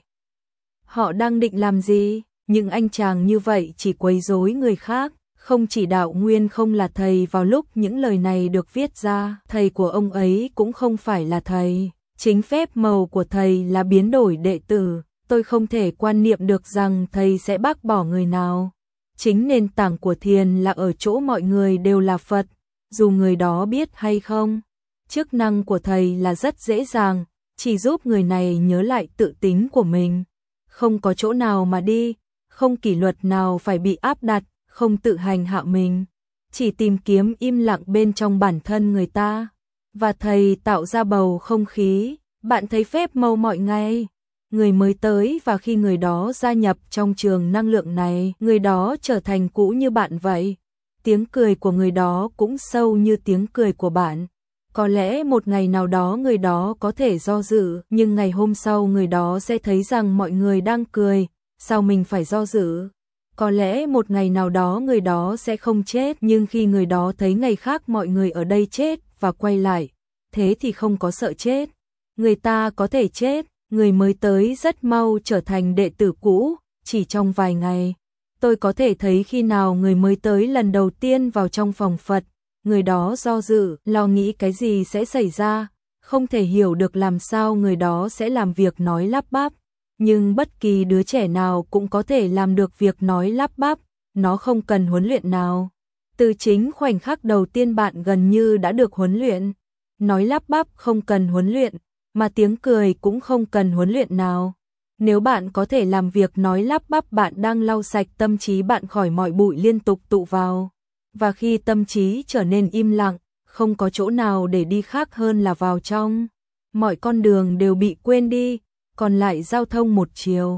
Họ đang định làm gì? Nhưng anh chàng như vậy chỉ quấy rối người khác. Không chỉ Đạo Nguyên không là thầy vào lúc những lời này được viết ra, thầy của ông ấy cũng không phải là thầy. Chính phép màu của thầy là biến đổi đệ tử. Tôi không thể quan niệm được rằng thầy sẽ bác bỏ người nào. Chính nền tảng của thiền là ở chỗ mọi người đều là Phật, dù người đó biết hay không. Chức năng của thầy là rất dễ dàng, chỉ giúp người này nhớ lại tự tính của mình. Không có chỗ nào mà đi, không kỷ luật nào phải bị áp đặt, không tự hành hạ mình. Chỉ tìm kiếm im lặng bên trong bản thân người ta. Và thầy tạo ra bầu không khí, bạn thấy phép màu mọi ngày. Người mới tới và khi người đó gia nhập trong trường năng lượng này, người đó trở thành cũ như bạn vậy. Tiếng cười của người đó cũng sâu như tiếng cười của bạn. Có lẽ một ngày nào đó người đó có thể do dự, nhưng ngày hôm sau người đó sẽ thấy rằng mọi người đang cười, sao mình phải do dự? Có lẽ một ngày nào đó người đó sẽ không chết, nhưng khi người đó thấy ngày khác mọi người ở đây chết và quay lại, thế thì không có sợ chết. Người ta có thể chết, người mới tới rất mau trở thành đệ tử cũ, chỉ trong vài ngày. Tôi có thể thấy khi nào người mới tới lần đầu tiên vào trong phòng Phật, người đó do dự, lo nghĩ cái gì sẽ xảy ra, không thể hiểu được làm sao người đó sẽ làm việc nói lắp bắp. Nhưng bất kỳ đứa trẻ nào cũng có thể làm được việc nói lắp bắp, nó không cần huấn luyện nào. Từ chính khoảnh khắc đầu tiên bạn gần như đã được huấn luyện. Nói lắp bắp không cần huấn luyện, mà tiếng cười cũng không cần huấn luyện nào. Nếu bạn có thể làm việc nói lắp bắp, bạn đang lau sạch tâm trí bạn khỏi mọi bụi liên tục tụ vào. Và khi tâm trí trở nên im lặng, không có chỗ nào để đi khác hơn là vào trong. Mọi con đường đều bị quên đi, còn lại giao thông một chiều.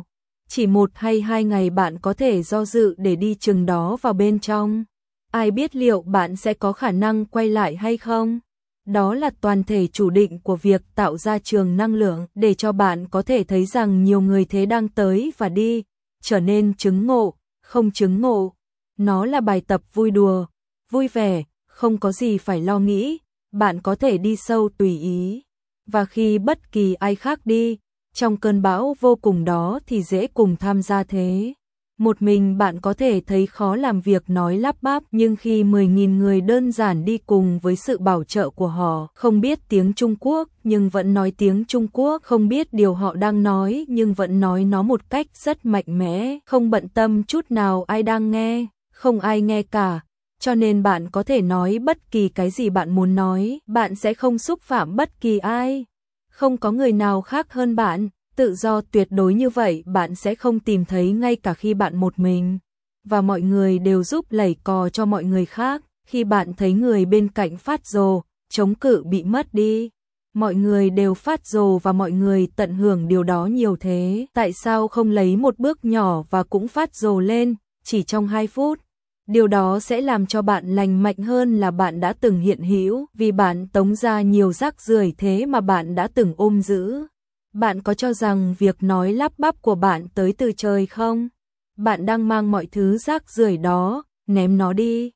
Chỉ một hay hai ngày bạn có thể do dự để đi chừng đó vào bên trong. Ai biết liệu bạn sẽ có khả năng quay lại hay không? Đó là toàn thể chủ định của việc tạo ra trường năng lượng để cho bạn có thể thấy rằng nhiều người thế đang tới và đi, trở nên chứng ngộ, không chứng ngộ. Nó là bài tập vui đùa, vui vẻ, không có gì phải lo nghĩ, bạn có thể đi sâu tùy ý. Và khi bất kỳ ai khác đi, trong cơn bão vô cùng đó thì dễ cùng tham gia thế. Một mình bạn có thể thấy khó làm việc nói lắp bắp, nhưng khi mười nghìn người đơn giản đi cùng với sự bảo trợ của họ, không biết tiếng Trung Quốc nhưng vẫn nói tiếng Trung Quốc, không biết điều họ đang nói nhưng vẫn nói nó một cách rất mạnh mẽ, không bận tâm chút nào ai đang nghe, không ai nghe cả. Cho nên bạn có thể nói bất kỳ cái gì bạn muốn nói, bạn sẽ không xúc phạm bất kỳ ai. Không có người nào khác hơn bạn. Tự do tuyệt đối như vậy bạn sẽ không tìm thấy ngay cả khi bạn một mình. Và mọi người đều giúp lẩy cò cho mọi người khác. Khi bạn thấy người bên cạnh phát rồ, chống cự bị mất đi. Mọi người đều phát rồ và mọi người tận hưởng điều đó nhiều thế. Tại sao không lấy một bước nhỏ và cũng phát rồ lên, chỉ trong hai phút? Điều đó sẽ làm cho bạn lành mạnh hơn là bạn đã từng hiện hữu, vì bạn tống ra nhiều rác rưởi thế mà bạn đã từng ôm giữ. Bạn có cho rằng việc nói lắp bắp của bạn tới từ trời không? Bạn đang mang mọi thứ rác rưởi đó, ném nó đi.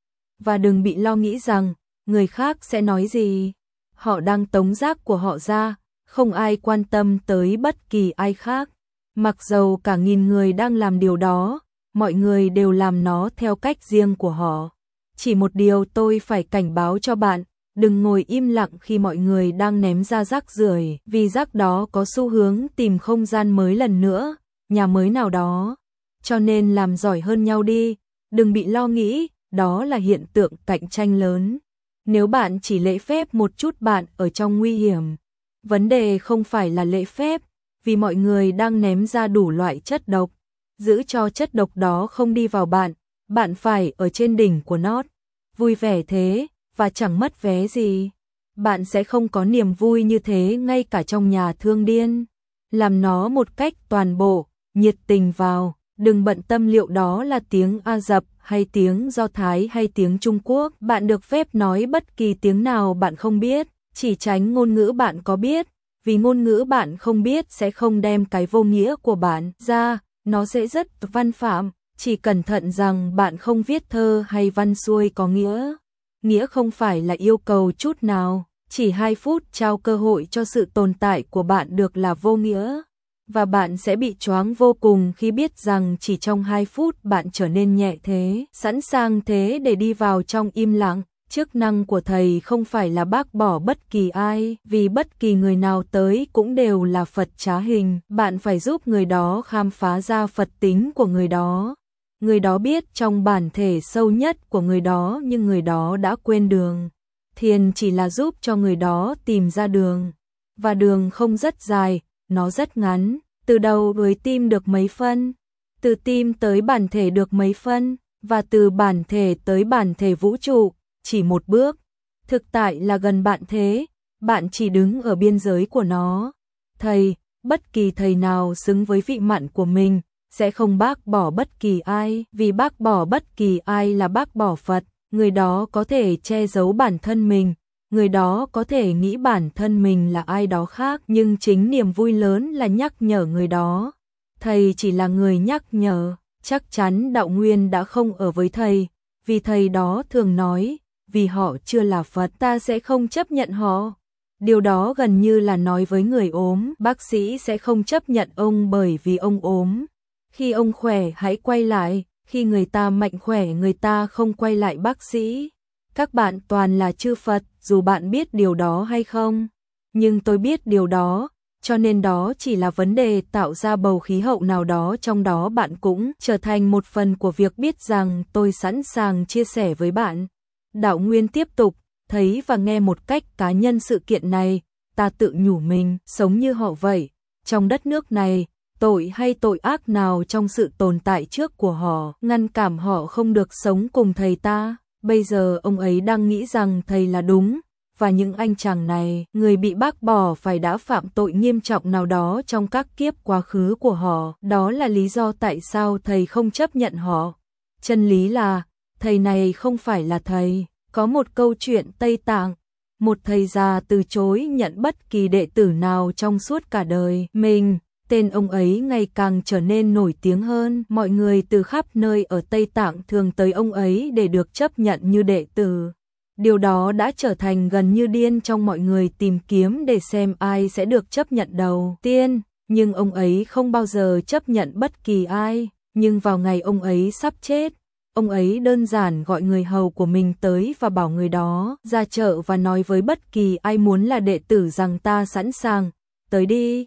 Và đừng bị lo nghĩ rằng, người khác sẽ nói gì. Họ đang tống rác của họ ra, không ai quan tâm tới bất kỳ ai khác. Mặc dầu cả nghìn người đang làm điều đó, mọi người đều làm nó theo cách riêng của họ. Chỉ một điều tôi phải cảnh báo cho bạn. Đừng ngồi im lặng khi mọi người đang ném ra rác rưởi, vì rác đó có xu hướng tìm không gian mới lần nữa, nhà mới nào đó. Cho nên làm giỏi hơn nhau đi, đừng bị lo nghĩ, đó là hiện tượng cạnh tranh lớn. Nếu bạn chỉ lễ phép một chút bạn ở trong nguy hiểm. Vấn đề không phải là lễ phép, vì mọi người đang ném ra đủ loại chất độc. Giữ cho chất độc đó không đi vào bạn, bạn phải ở trên đỉnh của nó. Vui vẻ thế. Và chẳng mất vé gì. Bạn sẽ không có niềm vui như thế ngay cả trong nhà thương điên. Làm nó một cách toàn bộ, nhiệt tình vào, đừng bận tâm liệu đó là tiếng Ả Rập hay tiếng Do Thái hay tiếng Trung Quốc. Bạn được phép nói bất kỳ tiếng nào bạn không biết, chỉ tránh ngôn ngữ bạn có biết, vì ngôn ngữ bạn không biết sẽ không đem cái vô nghĩa của bạn ra, nó sẽ rất văn phạm, chỉ cẩn thận rằng bạn không viết thơ hay văn xuôi có nghĩa. Nghĩa không phải là yêu cầu chút nào, chỉ hai phút trao cơ hội cho sự tồn tại của bạn được là vô nghĩa. Và bạn sẽ bị choáng vô cùng khi biết rằng chỉ trong hai phút bạn trở nên nhẹ thế, sẵn sàng thế để đi vào trong im lặng. Chức năng của thầy không phải là bác bỏ bất kỳ ai, vì bất kỳ người nào tới cũng đều là Phật trá hình. Bạn phải giúp người đó khám phá ra Phật tính của người đó. Người đó biết trong bản thể sâu nhất của người đó nhưng người đó đã quên đường. Thiền chỉ là giúp cho người đó tìm ra đường. Và đường không rất dài, nó rất ngắn. Từ đầu với tim được mấy phân? Từ tim tới bản thể được mấy phân? Và từ bản thể tới bản thể vũ trụ, chỉ một bước. Thực tại là gần bạn thế, bạn chỉ đứng ở biên giới của nó. Thầy, bất kỳ thầy nào xứng với vị mặn của mình, sẽ không bác bỏ bất kỳ ai, vì bác bỏ bất kỳ ai là bác bỏ Phật. Người đó có thể che giấu bản thân mình, người đó có thể nghĩ bản thân mình là ai đó khác, nhưng chính niềm vui lớn là nhắc nhở người đó. Thầy chỉ là người nhắc nhở, chắc chắn đạo nguyên đã không ở với thầy, vì thầy đó thường nói, vì họ chưa là Phật ta sẽ không chấp nhận họ. Điều đó gần như là nói với người ốm, bác sĩ sẽ không chấp nhận ông bởi vì ông ốm. Khi ông khỏe hãy quay lại, khi người ta mạnh khỏe người ta không quay lại bác sĩ. Các bạn toàn là chư Phật, dù bạn biết điều đó hay không. Nhưng tôi biết điều đó, cho nên đó chỉ là vấn đề tạo ra bầu khí hậu nào đó trong đó bạn cũng trở thành một phần của việc biết rằng tôi sẵn sàng chia sẻ với bạn. Đạo Nguyên tiếp tục, thấy và nghe một cách cá nhân sự kiện này, ta tự nhủ mình, sống như họ vậy. Trong đất nước này, tội hay tội ác nào trong sự tồn tại trước của họ, ngăn cản họ không được sống cùng thầy ta. Bây giờ ông ấy đang nghĩ rằng thầy là đúng, và những anh chàng này, người bị bác bỏ phải đã phạm tội nghiêm trọng nào đó trong các kiếp quá khứ của họ, đó là lý do tại sao thầy không chấp nhận họ. Chân lý là, thầy này không phải là thầy. Có một câu chuyện Tây Tạng, một thầy già từ chối nhận bất kỳ đệ tử nào trong suốt cả đời mình. Tên ông ấy ngày càng trở nên nổi tiếng hơn, mọi người từ khắp nơi ở Tây Tạng thường tới ông ấy để được chấp nhận như đệ tử. Điều đó đã trở thành gần như điên trong mọi người tìm kiếm để xem ai sẽ được chấp nhận đầu tiên, nhưng ông ấy không bao giờ chấp nhận bất kỳ ai. Nhưng vào ngày ông ấy sắp chết, ông ấy đơn giản gọi người hầu của mình tới và bảo người đó ra chợ và nói với bất kỳ ai muốn là đệ tử rằng ta sẵn sàng, tới đi.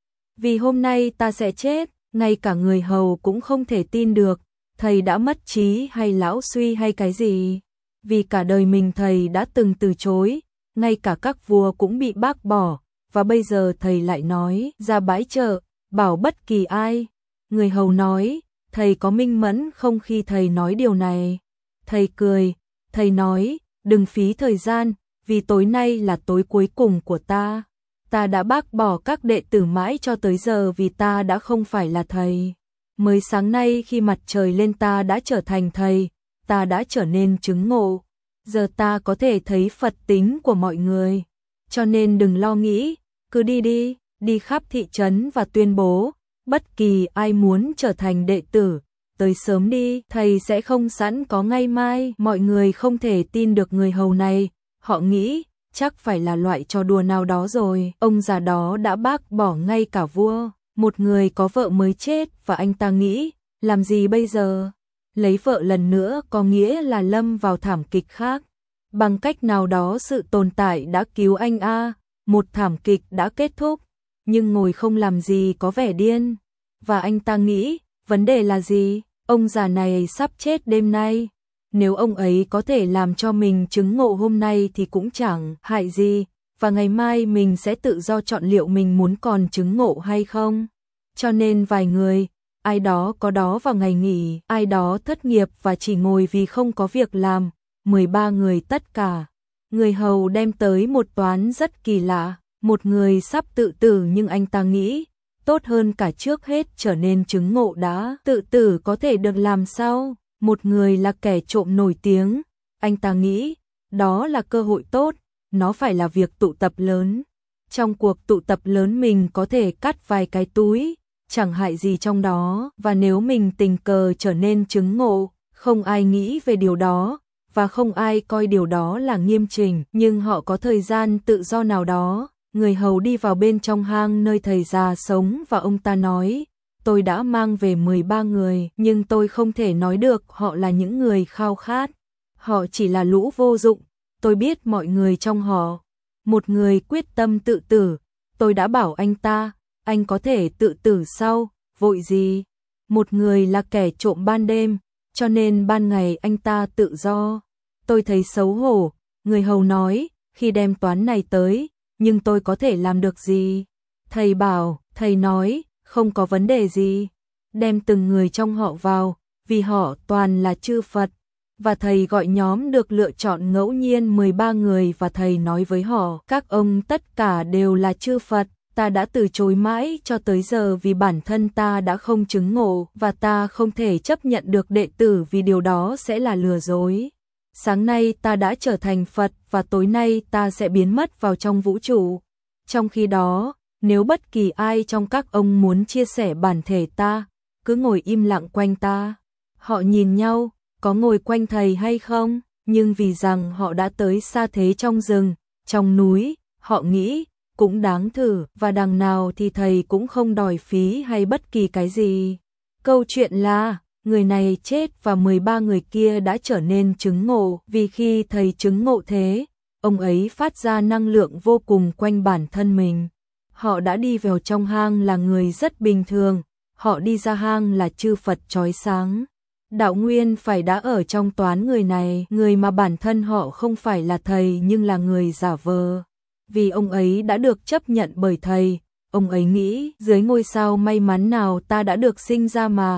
Vì hôm nay ta sẽ chết. Ngay cả người hầu cũng không thể tin được, thầy đã mất trí hay lão suy hay cái gì. Vì cả đời mình thầy đã từng từ chối, ngay cả các vua cũng bị bác bỏ, và bây giờ thầy lại nói ra bãi chợ, bảo bất kỳ ai. Người hầu nói, thầy có minh mẫn không khi thầy nói điều này? Thầy cười, thầy nói, đừng phí thời gian, vì tối nay là tối cuối cùng của ta. Ta đã bác bỏ các đệ tử mãi cho tới giờ vì ta đã không phải là thầy. Mới sáng nay khi mặt trời lên ta đã trở thành thầy, ta đã trở nên chứng ngộ. Giờ ta có thể thấy Phật tính của mọi người. Cho nên đừng lo nghĩ, cứ đi đi, đi khắp thị trấn và tuyên bố, bất kỳ ai muốn trở thành đệ tử, tới sớm đi, thầy sẽ không sẵn có ngay mai. Mọi người không thể tin được người hầu này, họ nghĩ, chắc phải là loại trò đùa nào đó rồi. Ông già đó đã bác bỏ ngay cả vua, một người có vợ mới chết và anh ta nghĩ, làm gì bây giờ? Lấy vợ lần nữa có nghĩa là lâm vào thảm kịch khác. Bằng cách nào đó sự tồn tại đã cứu anh a, à, một thảm kịch đã kết thúc, nhưng ngồi không làm gì có vẻ điên. Và anh ta nghĩ, vấn đề là gì? Ông già này sắp chết đêm nay. Nếu ông ấy có thể làm cho mình chứng ngộ hôm nay thì cũng chẳng hại gì, và ngày mai mình sẽ tự do chọn liệu mình muốn còn chứng ngộ hay không. Cho nên vài người, ai đó có đó vào ngày nghỉ, ai đó thất nghiệp và chỉ ngồi vì không có việc làm, mười ba người tất cả. Người hầu đem tới một toán rất kỳ lạ, một người sắp tự tử nhưng anh ta nghĩ, tốt hơn cả trước hết trở nên chứng ngộ đã. Tự tử có thể được làm sao? Một người là kẻ trộm nổi tiếng, anh ta nghĩ, đó là cơ hội tốt, nó phải là việc tụ tập lớn. Trong cuộc tụ tập lớn mình có thể cắt vài cái túi, chẳng hại gì trong đó, và nếu mình tình cờ trở nên chứng ngộ, không ai nghĩ về điều đó, và không ai coi điều đó là nghiêm chỉnh, nhưng họ có thời gian tự do nào đó. Người hầu đi vào bên trong hang nơi thầy già sống và ông ta nói, tôi đã mang về mười ba người, nhưng tôi không thể nói được họ là những người khao khát. Họ chỉ là lũ vô dụng, tôi biết mọi người trong họ. Một người quyết tâm tự tử, tôi đã bảo anh ta, anh có thể tự tử sau, vội gì. Một người là kẻ trộm ban đêm, cho nên ban ngày anh ta tự do. Tôi thấy xấu hổ, người hầu nói, khi đem toán này tới, nhưng tôi có thể làm được gì? Thầy bảo, thầy nói, không có vấn đề gì. Đem từng người trong họ vào, vì họ toàn là chư Phật. Và thầy gọi nhóm được lựa chọn ngẫu nhiên mười ba người và thầy nói với họ, các ông tất cả đều là chư Phật. Ta đã từ chối mãi cho tới giờ vì bản thân ta đã không chứng ngộ và ta không thể chấp nhận được đệ tử vì điều đó sẽ là lừa dối. Sáng nay ta đã trở thành Phật và tối nay ta sẽ biến mất vào trong vũ trụ. Trong khi đó, nếu bất kỳ ai trong các ông muốn chia sẻ bản thể ta, cứ ngồi im lặng quanh ta. Họ nhìn nhau, có ngồi quanh thầy hay không, nhưng vì rằng họ đã tới xa thế trong rừng, trong núi, họ nghĩ, cũng đáng thử, và đằng nào thì thầy cũng không đòi phí hay bất kỳ cái gì. Câu chuyện là, người này chết và mười ba người kia đã trở nên chứng ngộ, vì khi thầy chứng ngộ thế, ông ấy phát ra năng lượng vô cùng quanh bản thân mình. Họ đã đi vào trong hang là người rất bình thường, họ đi ra hang là chư Phật chói sáng. Đạo nguyên phải đã ở trong toán người này, người mà bản thân họ không phải là thầy nhưng là người giả vờ. Vì ông ấy đã được chấp nhận bởi thầy, ông ấy nghĩ dưới ngôi sao may mắn nào ta đã được sinh ra mà,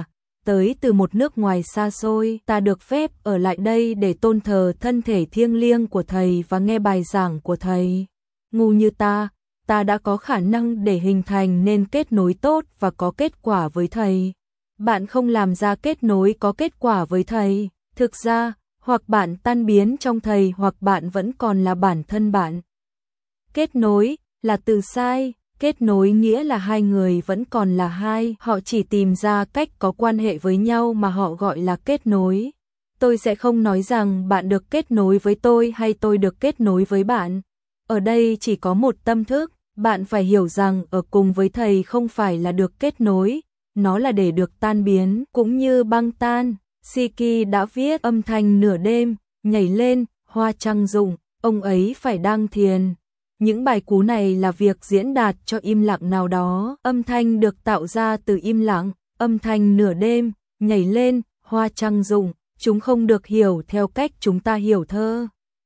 tới từ một nước ngoài xa xôi, ta được phép ở lại đây để tôn thờ thân thể thiêng liêng của thầy và nghe bài giảng của thầy. Ngu như ta, ta đã có khả năng để hình thành nên kết nối tốt và có kết quả với thầy. Bạn không làm ra kết nối có kết quả với thầy. Thực ra, hoặc bạn tan biến trong thầy hoặc bạn vẫn còn là bản thân bạn. Kết nối là từ sai, kết nối nghĩa là hai người vẫn còn là hai, họ chỉ tìm ra cách có quan hệ với nhau mà họ gọi là kết nối. Tôi sẽ không nói rằng bạn được kết nối với tôi hay tôi được kết nối với bạn. Ở đây chỉ có một tâm thức, bạn phải hiểu rằng ở cùng với thầy không phải là được kết nối, nó là để được tan biến, cũng như băng tan. Siki đã viết âm thanh nửa đêm, nhảy lên, hoa trăng rụng, ông ấy phải đang thiền. Những bài cú này là việc diễn đạt cho im lặng nào đó, âm thanh được tạo ra từ im lặng, âm thanh nửa đêm, nhảy lên, hoa trăng rụng, chúng không được hiểu theo cách chúng ta hiểu thơ.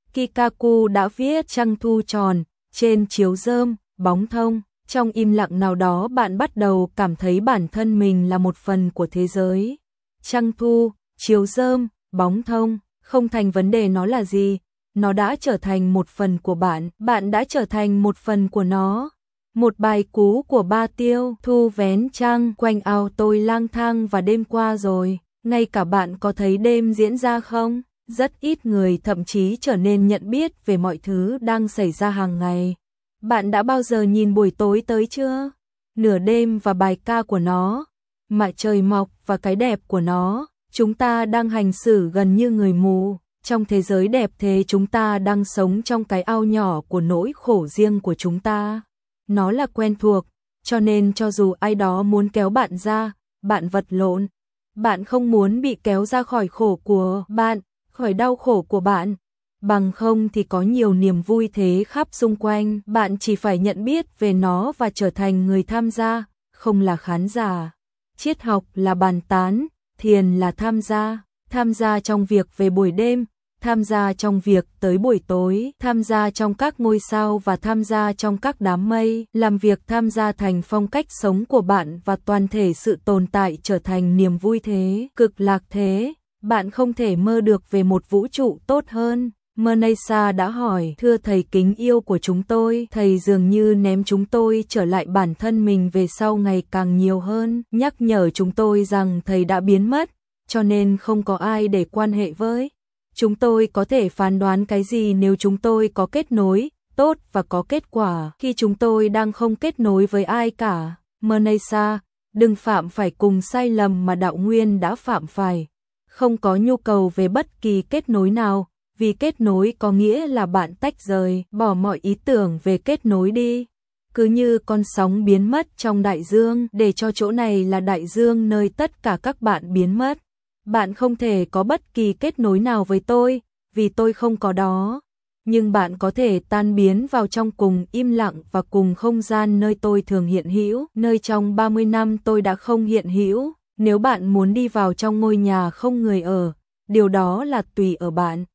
Kikaku đã viết trăng thu tròn, trên chiếu rơm, bóng thông, trong im lặng nào đó bạn bắt đầu cảm thấy bản thân mình là một phần của thế giới. Trăng thu, chiếu rơm, bóng thông, không thành vấn đề nó là gì, nó đã trở thành một phần của bạn, bạn đã trở thành một phần của nó. Một bài cú của Ba Tiêu, thu vén trăng, quanh ao tôi lang thang và đêm qua rồi, ngay cả bạn có thấy đêm diễn ra không? Rất ít người thậm chí trở nên nhận biết về mọi thứ đang xảy ra hàng ngày. Bạn đã bao giờ nhìn buổi tối tới chưa? Nửa đêm và bài ca của nó, mặt trời mọc và cái đẹp của nó, chúng ta đang hành xử gần như người mù. Trong thế giới đẹp thế chúng ta đang sống trong cái ao nhỏ của nỗi khổ riêng của chúng ta. Nó là quen thuộc, cho nên cho dù ai đó muốn kéo bạn ra, bạn vật lộn. Bạn không muốn bị kéo ra khỏi khổ của bạn, khỏi đau khổ của bạn. Bằng không thì có nhiều niềm vui thế khắp xung quanh, bạn chỉ phải nhận biết về nó và trở thành người tham gia, không là khán giả. Triết học là bàn tán, thiền là tham gia, tham gia trong việc về buổi đêm, tham gia trong việc tới buổi tối, tham gia trong các ngôi sao và tham gia trong các đám mây, làm việc tham gia thành phong cách sống của bạn và toàn thể sự tồn tại trở thành niềm vui thế, cực lạc thế. Bạn không thể mơ được về một vũ trụ tốt hơn. Manasa đã hỏi, thưa thầy kính yêu của chúng tôi, thầy dường như ném chúng tôi trở lại bản thân mình về sau ngày càng nhiều hơn, nhắc nhở chúng tôi rằng thầy đã biến mất, cho nên không có ai để quan hệ với. Chúng tôi có thể phán đoán cái gì nếu chúng tôi có kết nối, tốt và có kết quả, khi chúng tôi đang không kết nối với ai cả. Manasa, đừng phạm phải cùng sai lầm mà đạo nguyên đã phạm phải. Không có nhu cầu về bất kỳ kết nối nào, vì kết nối có nghĩa là bạn tách rời, bỏ mọi ý tưởng về kết nối đi. Cứ như con sóng biến mất trong đại dương, để cho chỗ này là đại dương nơi tất cả các bạn biến mất. Bạn không thể có bất kỳ kết nối nào với tôi, vì tôi không có đó. Nhưng bạn có thể tan biến vào trong cùng im lặng và cùng không gian nơi tôi thường hiện hữu, nơi trong ba mươi năm tôi đã không hiện hữu. Nếu bạn muốn đi vào trong ngôi nhà không người ở, điều đó là tùy ở bạn.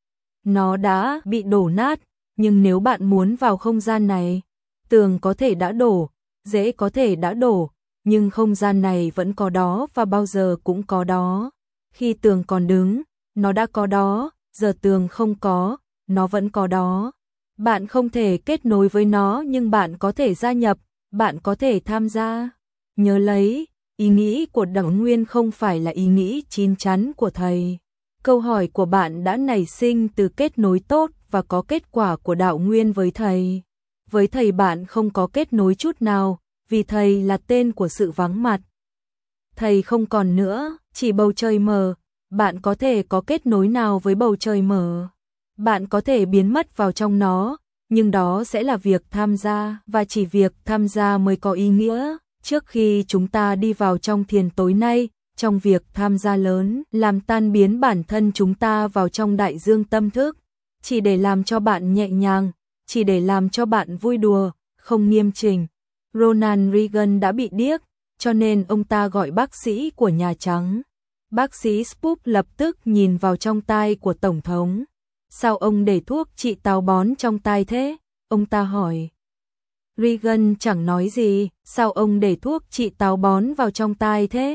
Nó đã bị đổ nát, nhưng nếu bạn muốn vào không gian này, tường có thể đã đổ, rễ có thể đã đổ, nhưng không gian này vẫn có đó và bao giờ cũng có đó. Khi tường còn đứng, nó đã có đó, giờ tường không có, nó vẫn có đó. Bạn không thể kết nối với nó nhưng bạn có thể gia nhập, bạn có thể tham gia. Nhớ lấy, ý nghĩ của đạo nguyên không phải là ý nghĩ chín chắn của thầy. Câu hỏi của bạn đã nảy sinh từ kết nối tốt và có kết quả của đạo nguyên với thầy. Với thầy bạn không có kết nối chút nào, vì thầy là tên của sự vắng mặt. Thầy không còn nữa, chỉ bầu trời mờ. Bạn có thể có kết nối nào với bầu trời mờ? Bạn có thể biến mất vào trong nó, nhưng đó sẽ là việc tham gia, và chỉ việc tham gia mới có ý nghĩa. Trước khi chúng ta đi vào trong thiền tối nay, trong việc tham gia lớn, làm tan biến bản thân chúng ta vào trong đại dương tâm thức, chỉ để làm cho bạn nhẹ nhàng, chỉ để làm cho bạn vui đùa, không nghiêm chỉnh. Ronald Reagan đã bị điếc, cho nên ông ta gọi bác sĩ của Nhà Trắng. Bác sĩ Spoop lập tức nhìn vào trong tai của Tổng thống. Sao ông để thuốc trị táo bón trong tai thế? Ông ta hỏi. Reagan chẳng nói gì, sao ông để thuốc trị táo bón vào trong tai thế?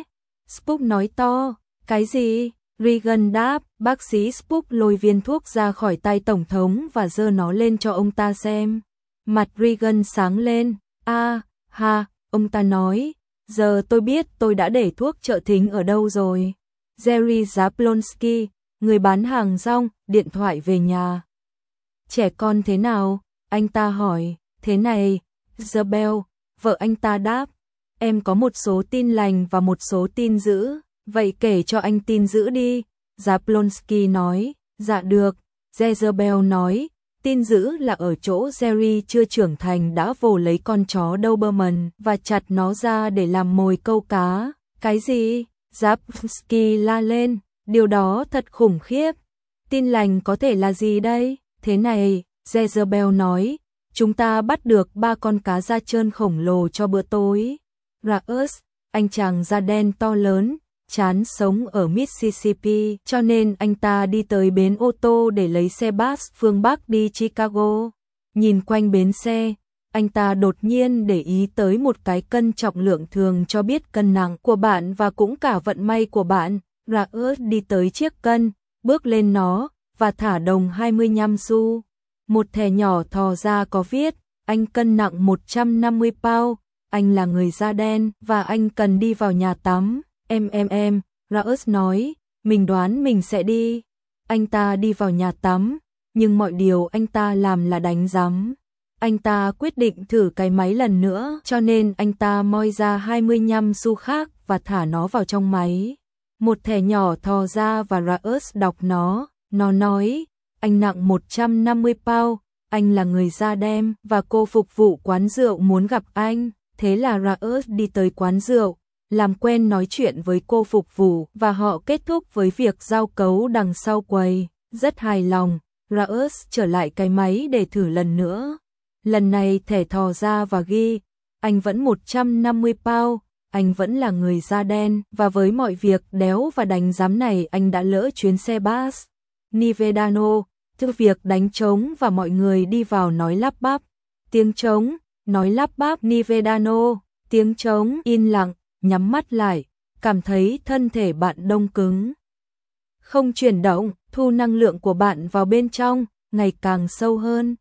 Spock nói to, cái gì? Regan đáp, bác sĩ Spock lôi viên thuốc ra khỏi tay Tổng thống và giơ nó lên cho ông ta xem. Mặt Regan sáng lên, a, ha, ông ta nói, giờ tôi biết tôi đã để thuốc trợ thính ở đâu rồi. Jerry Jablonski, người bán hàng rong, điện thoại về nhà. Trẻ con thế nào? Anh ta hỏi, thế này, Isabel, vợ anh ta đáp, em có một số tin lành và một số tin dữ, vậy kể cho anh tin dữ đi. Jablonski nói, dạ được. Jezebel nói, tin dữ là ở chỗ Jerry chưa trưởng thành đã vồ lấy con chó Doberman và chặt nó ra để làm mồi câu cá. Cái gì? Jablonski la lên, điều đó thật khủng khiếp. Tin lành có thể là gì đây? Thế này, Jezebel nói, chúng ta bắt được ba con cá da trơn khổng lồ cho bữa tối. Raus, anh chàng da đen to lớn, chán sống ở Mississippi, cho nên anh ta đi tới bến ô tô để lấy xe bus phương Bắc đi Chicago. Nhìn quanh bến xe, anh ta đột nhiên để ý tới một cái cân trọng lượng thường cho biết cân nặng của bạn và cũng cả vận may của bạn. Raus đi tới chiếc cân, bước lên nó và thả đồng hai mươi lăm xu. Một thẻ nhỏ thò ra có viết, anh cân nặng một trăm năm mươi pound, anh là người da đen và anh cần đi vào nhà tắm. Em em em, Raus nói, mình đoán mình sẽ đi. Anh ta đi vào nhà tắm, nhưng mọi điều anh ta làm là đánh rắm. Anh ta quyết định thử cái máy lần nữa, cho nên anh ta moi ra hai mươi lăm xu khác và thả nó vào trong máy. Một thẻ nhỏ thò ra và Raus đọc nó, nó nói, anh nặng một trăm năm mươi pound, anh là người da đen và cô phục vụ quán rượu muốn gặp anh. Thế là Raus đi tới quán rượu, làm quen nói chuyện với cô phục vụ và họ kết thúc với việc giao cấu đằng sau quầy. Rất hài lòng, Raus trở lại cái máy để thử lần nữa. Lần này thẻ thò ra và ghi, anh vẫn một trăm năm mươi pound, anh vẫn là người da đen và với mọi việc đéo và đánh giám này anh đã lỡ chuyến xe bus. Nivedano, thư việc đánh trống và mọi người đi vào nói lắp bắp. Tiếng trống, nói lắp bắp Nivedano, tiếng trống yên lặng, nhắm mắt lại, cảm thấy thân thể bạn đông cứng. Không chuyển động, thu năng lượng của bạn vào bên trong, ngày càng sâu hơn.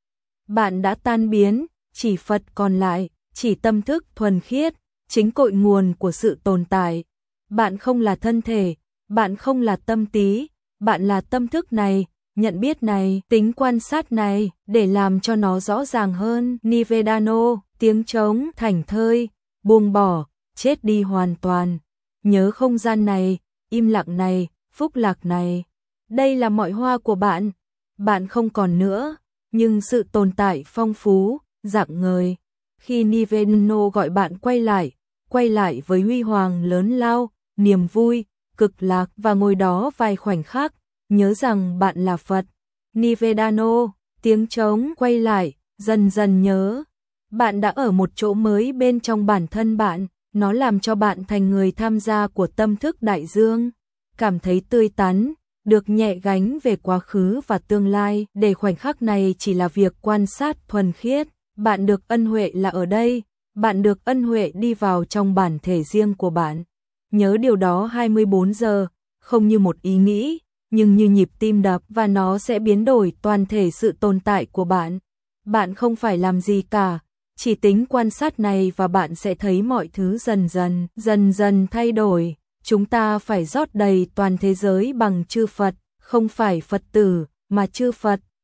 Bạn đã tan biến, chỉ Phật còn lại, chỉ tâm thức thuần khiết, chính cội nguồn của sự tồn tại. Bạn không là thân thể, bạn không là tâm trí, bạn là tâm thức này, nhận biết này, tính quan sát này, để làm cho nó rõ ràng hơn. Nivedano, tiếng trống, thảnh thơi, buông bỏ, chết đi hoàn toàn. Nhớ không gian này, im lặng này, phúc lạc này. Đây là mọi hoa của bạn. Bạn không còn nữa, nhưng sự tồn tại phong phú, rạng ngời. Khi Nivedano gọi bạn quay lại, quay lại với huy hoàng lớn lao, niềm vui, cực lạc và ngồi đó vài khoảnh khắc, nhớ rằng bạn là Phật. Nivedano, tiếng trống quay lại, dần dần nhớ. Bạn đã ở một chỗ mới bên trong bản thân bạn, nó làm cho bạn thành người tham gia của tâm thức đại dương. Cảm thấy tươi tắn, được nhẹ gánh về quá khứ và tương lai, để khoảnh khắc này chỉ là việc quan sát thuần khiết. Bạn được ân huệ là ở đây, bạn được ân huệ đi vào trong bản thể riêng của bạn. Nhớ điều đó hai mươi bốn giờ, không như một ý nghĩ, nhưng như nhịp tim đập và nó sẽ biến đổi toàn thể sự tồn tại của bạn. Bạn không phải làm gì cả, chỉ tính quan sát này và bạn sẽ thấy mọi thứ dần dần, dần dần thay đổi. Chúng ta phải rót đầy toàn thế giới bằng chư Phật, không phải Phật tử, mà chư Phật.